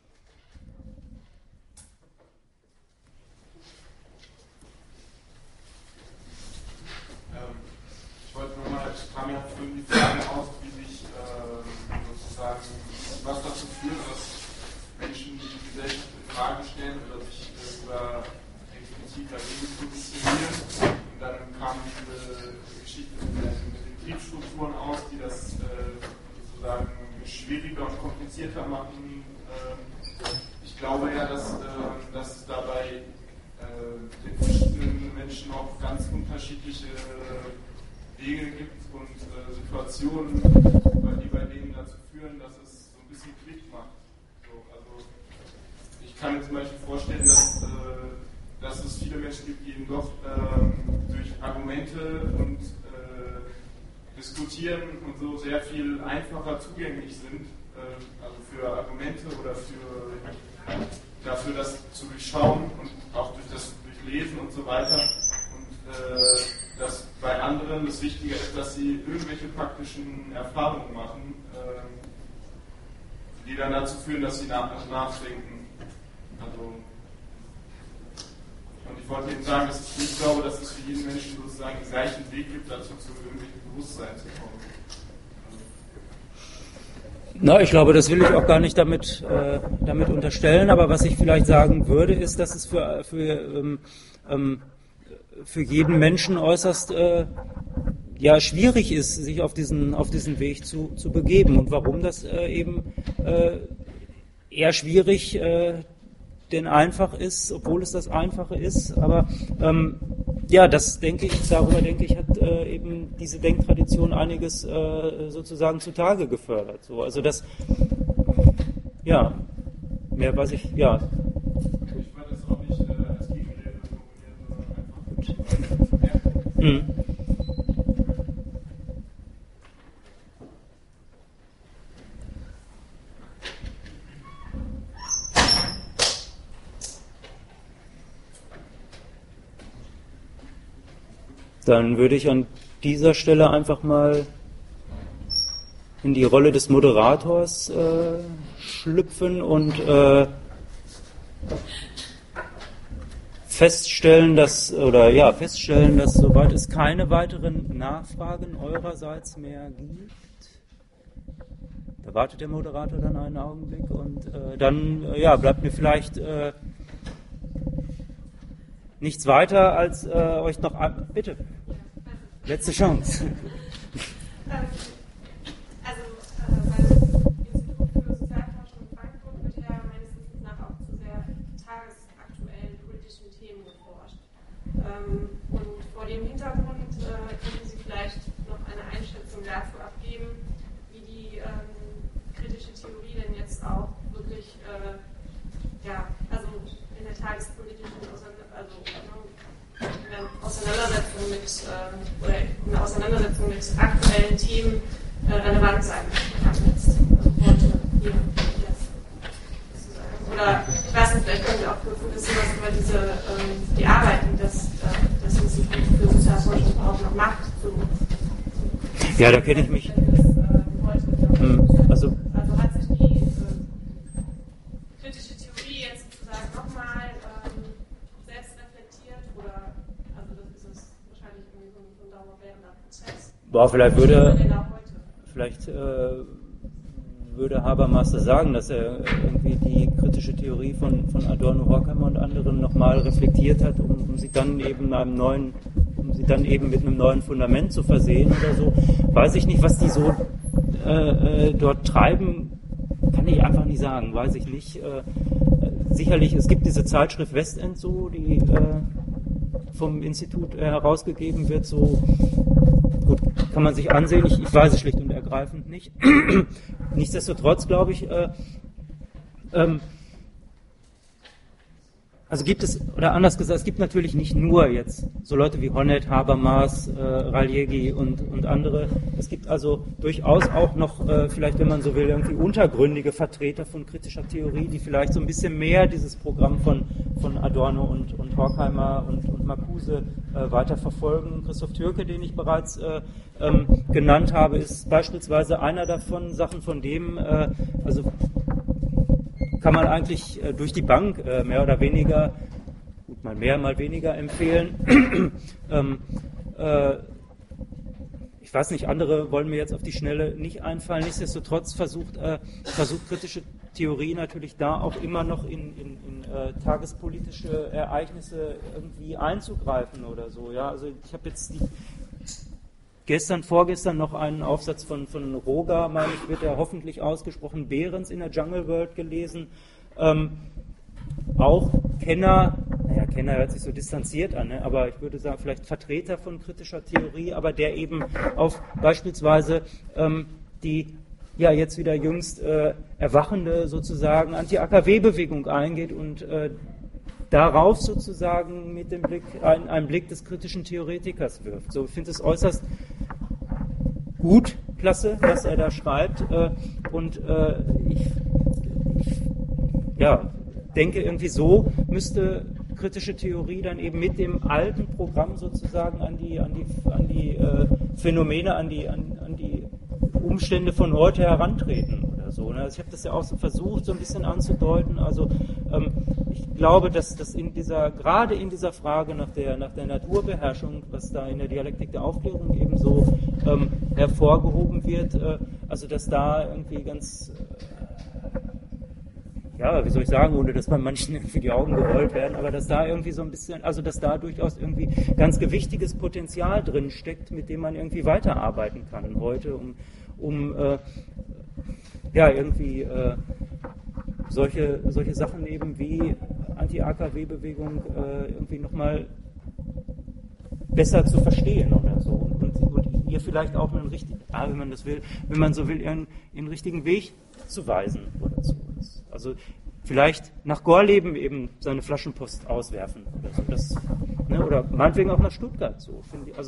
Ich wollte nochmal, es kam ja vorhin die Frage auf, wie sich sozusagen, was dazu führt, dass Menschen die Gesellschaft in Frage stellen oder sich explizit dagegen positionieren. Und dann kam diese Geschichte mit den Triebstrukturen aus, die das sozusagen schwieriger und komplizierter machen. Ich glaube ja, dass es dabei den verschiedenen Menschen auch ganz unterschiedliche Wege gibt und Situationen, die bei denen dazu führen, dass es so ein bisschen Klick macht. So, also ich kann mir zum Beispiel vorstellen, dass es viele Menschen gibt, die eben doch durch Argumente und Diskutieren und so sehr viel einfacher zugänglich sind, also für Argumente oder dafür das zu durchschauen und auch durch das Durchlesen und so weiter. Und dass bei anderen das Wichtige ist, dass sie irgendwelche praktischen Erfahrungen machen, die dann dazu führen, dass sie nachdenken. Also, und ich wollte Ihnen sagen, dass ich nicht glaube, dass es für jeden Menschen sozusagen den gleichen Weg gibt, dazu zu irgendwelchen Bewusstsein zu kommen. Na, ich glaube, das will ich auch gar nicht damit unterstellen, aber was ich vielleicht sagen würde, ist, dass es für jeden Menschen äußerst schwierig ist, sich auf diesen Weg zu begeben. Und warum das eben eher schwierig denn einfach ist, obwohl es das Einfache ist. Aber darüber denke ich, hat eben diese Denktradition einiges sozusagen zutage gefördert. So, also das, ja, mehr weiß ich, ja. Ich wollte das auch nicht als Gegenrede formulieren, sondern einfach. Mhm. Dann würde ich an dieser Stelle einfach mal in die Rolle des Moderators schlüpfen und feststellen, dass soweit es keine weiteren Nachfragen eurerseits mehr gibt. Da wartet der Moderator dann einen Augenblick und dann bleibt mir vielleicht nichts weiter, als euch noch bitte, letzte Chance. Und vor dem Hintergrund könnten Sie vielleicht noch eine Einschätzung dazu abgeben, wie die kritische Theorie denn jetzt auch wirklich, also in der tagespolitischen Auseinandersetzung mit aktuellen Themen relevant sein kann jetzt. Also heute, oder ich weiß nicht, vielleicht können Sie auch kurz ein bisschen was über die Arbeiten des Instituts für Sozialforschung auch noch macht. Ja, da kenne ich mich. Also hat sich die kritische Theorie jetzt sozusagen nochmal selbst reflektiert oder also das ist wahrscheinlich irgendwie so ein dauerwährender Prozess. Vielleicht würde Habermas sagen, dass er irgendwie die kritische Theorie von Adorno, Horkheimer und anderen nochmal reflektiert hat, um sie dann eben mit einem neuen Fundament zu versehen oder so. Weiß ich nicht, was die so dort treiben, kann ich einfach nicht sagen, weiß ich nicht. Sicherlich, es gibt diese Zeitschrift Westend so, die vom Institut herausgegeben wird, so gut, kann man sich ansehen, ich weiß es schlicht und ergreifend nicht. Nichtsdestotrotz glaube ich, also gibt es, oder anders gesagt, es gibt natürlich nicht nur jetzt so Leute wie Honneth, Habermas, Raljegi und andere. Es gibt also durchaus auch noch, vielleicht wenn man so will, irgendwie untergründige Vertreter von kritischer Theorie, die vielleicht so ein bisschen mehr dieses Programm von Adorno und Horkheimer und Marcuse weiter verfolgen. Christoph Türke, den ich bereits genannt habe, ist beispielsweise einer davon, Sachen von dem, also kann man eigentlich durch die Bank mehr oder weniger, gut, mal mehr, mal weniger empfehlen. Ich weiß nicht, andere wollen mir jetzt auf die Schnelle nicht einfallen. Nichtsdestotrotz versucht kritische Theorie natürlich da auch immer noch in tagespolitische Ereignisse irgendwie einzugreifen oder so. Ja, also ich habe jetzt vorgestern noch einen Aufsatz von Roger, meine ich, wird er hoffentlich ausgesprochen, Behrens in der Jungle World gelesen. Auch Kenner hört sich so distanziert an, ne? Aber ich würde sagen, vielleicht Vertreter von kritischer Theorie, aber der eben auf beispielsweise die jetzt wieder jüngst erwachende sozusagen Anti-AKW-Bewegung eingeht und darauf sozusagen mit dem Blick einen Blick des kritischen Theoretikers wirft. So, ich finde es äußerst gut, klasse, was er da schreibt, und ich denke, irgendwie so müsste kritische Theorie dann eben mit dem alten Programm sozusagen an die Phänomene, an die Umstände von heute herantreten oder so. Also ich habe das ja auch so versucht, so ein bisschen anzudeuten. Also ich glaube, dass gerade in dieser Frage nach der Naturbeherrschung, was da in der Dialektik der Aufklärung eben so hervorgehoben wird, also dass da irgendwie ganz wie soll ich sagen, ohne dass bei manchen irgendwie die Augen gerollt werden, aber dass da irgendwie so ein bisschen, also dass da durchaus irgendwie ganz gewichtiges Potenzial drin steckt, mit dem man irgendwie weiterarbeiten kann heute, um solche Sachen eben wie Anti-AKW-Bewegung irgendwie nochmal besser zu verstehen oder so und ihr vielleicht auch einen richtigen, wenn man das will, wenn man so will, ihren richtigen Weg zu weisen oder so. Also vielleicht nach Gorleben eben seine Flaschenpost auswerfen oder so. Oder meinetwegen auch nach Stuttgart so.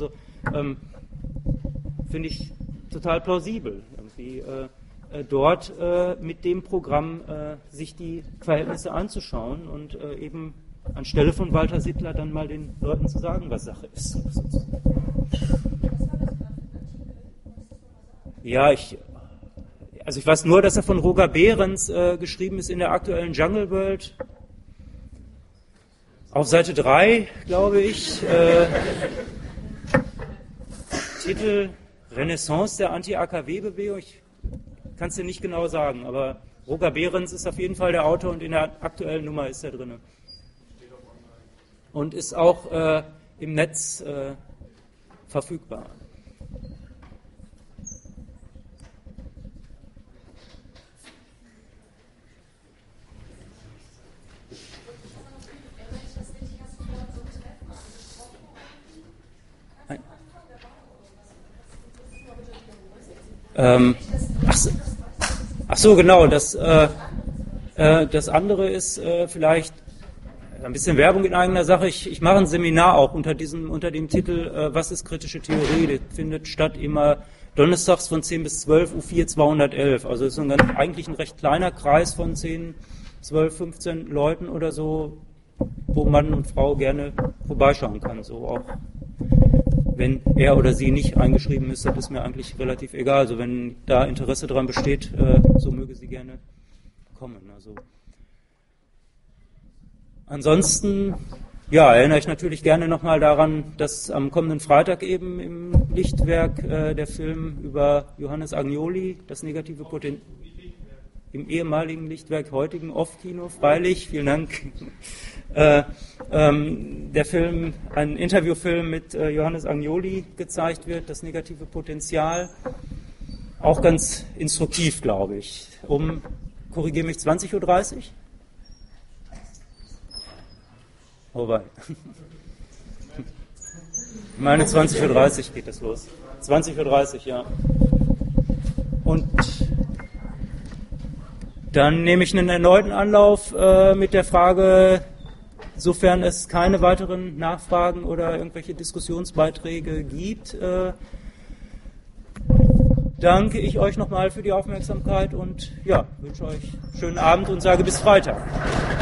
Finde ich total plausibel, irgendwie dort mit dem Programm sich die Verhältnisse anzuschauen und eben anstelle von Walter Sittler dann mal den Leuten zu sagen, was Sache ist. Ja, ich weiß nur, dass er von Roger Behrens geschrieben ist in der aktuellen Jungle World. Auf Seite 3, glaube ich, Titel Renaissance der Anti-AKW-Bewegung. Ich kann es dir nicht genau sagen, aber Roger Behrens ist auf jeden Fall der Autor und in der aktuellen Nummer ist er drin. Und ist auch im Netz verfügbar. Ach so, genau. Das andere ist vielleicht ein bisschen Werbung in eigener Sache. Ich mache ein Seminar auch unter dem Titel Was ist kritische Theorie? Das findet statt immer donnerstags von 10 bis 12, U4 211. Also es ist eigentlich ein recht kleiner Kreis von 10, 12, 15 Leuten oder so, wo Mann und Frau gerne vorbeischauen kann. So auch wenn er oder sie nicht eingeschrieben ist, das ist mir eigentlich relativ egal. Also wenn da Interesse daran besteht, so möge sie gerne kommen. Also ansonsten, ja, erinnere ich natürlich gerne nochmal daran, dass am kommenden Freitag eben im Lichtwerk der Film über Johannes Agnoli, das negative Potenzial, im ehemaligen Lichtwerk, heutigen Off-Kino, freilich, vielen Dank, der Film, ein Interviewfilm mit Johannes Agnoli gezeigt wird, das negative Potenzial, auch ganz instruktiv, glaube ich. Korrigiere mich, 20:30 Uhr? Oh wei. Ich meine 20:30 Uhr geht das los. 20:30 Uhr, ja. Und dann nehme ich einen erneuten Anlauf mit der Frage, sofern es keine weiteren Nachfragen oder irgendwelche Diskussionsbeiträge gibt, danke ich euch nochmal für die Aufmerksamkeit und ja, wünsche euch einen schönen Abend und sage bis Freitag.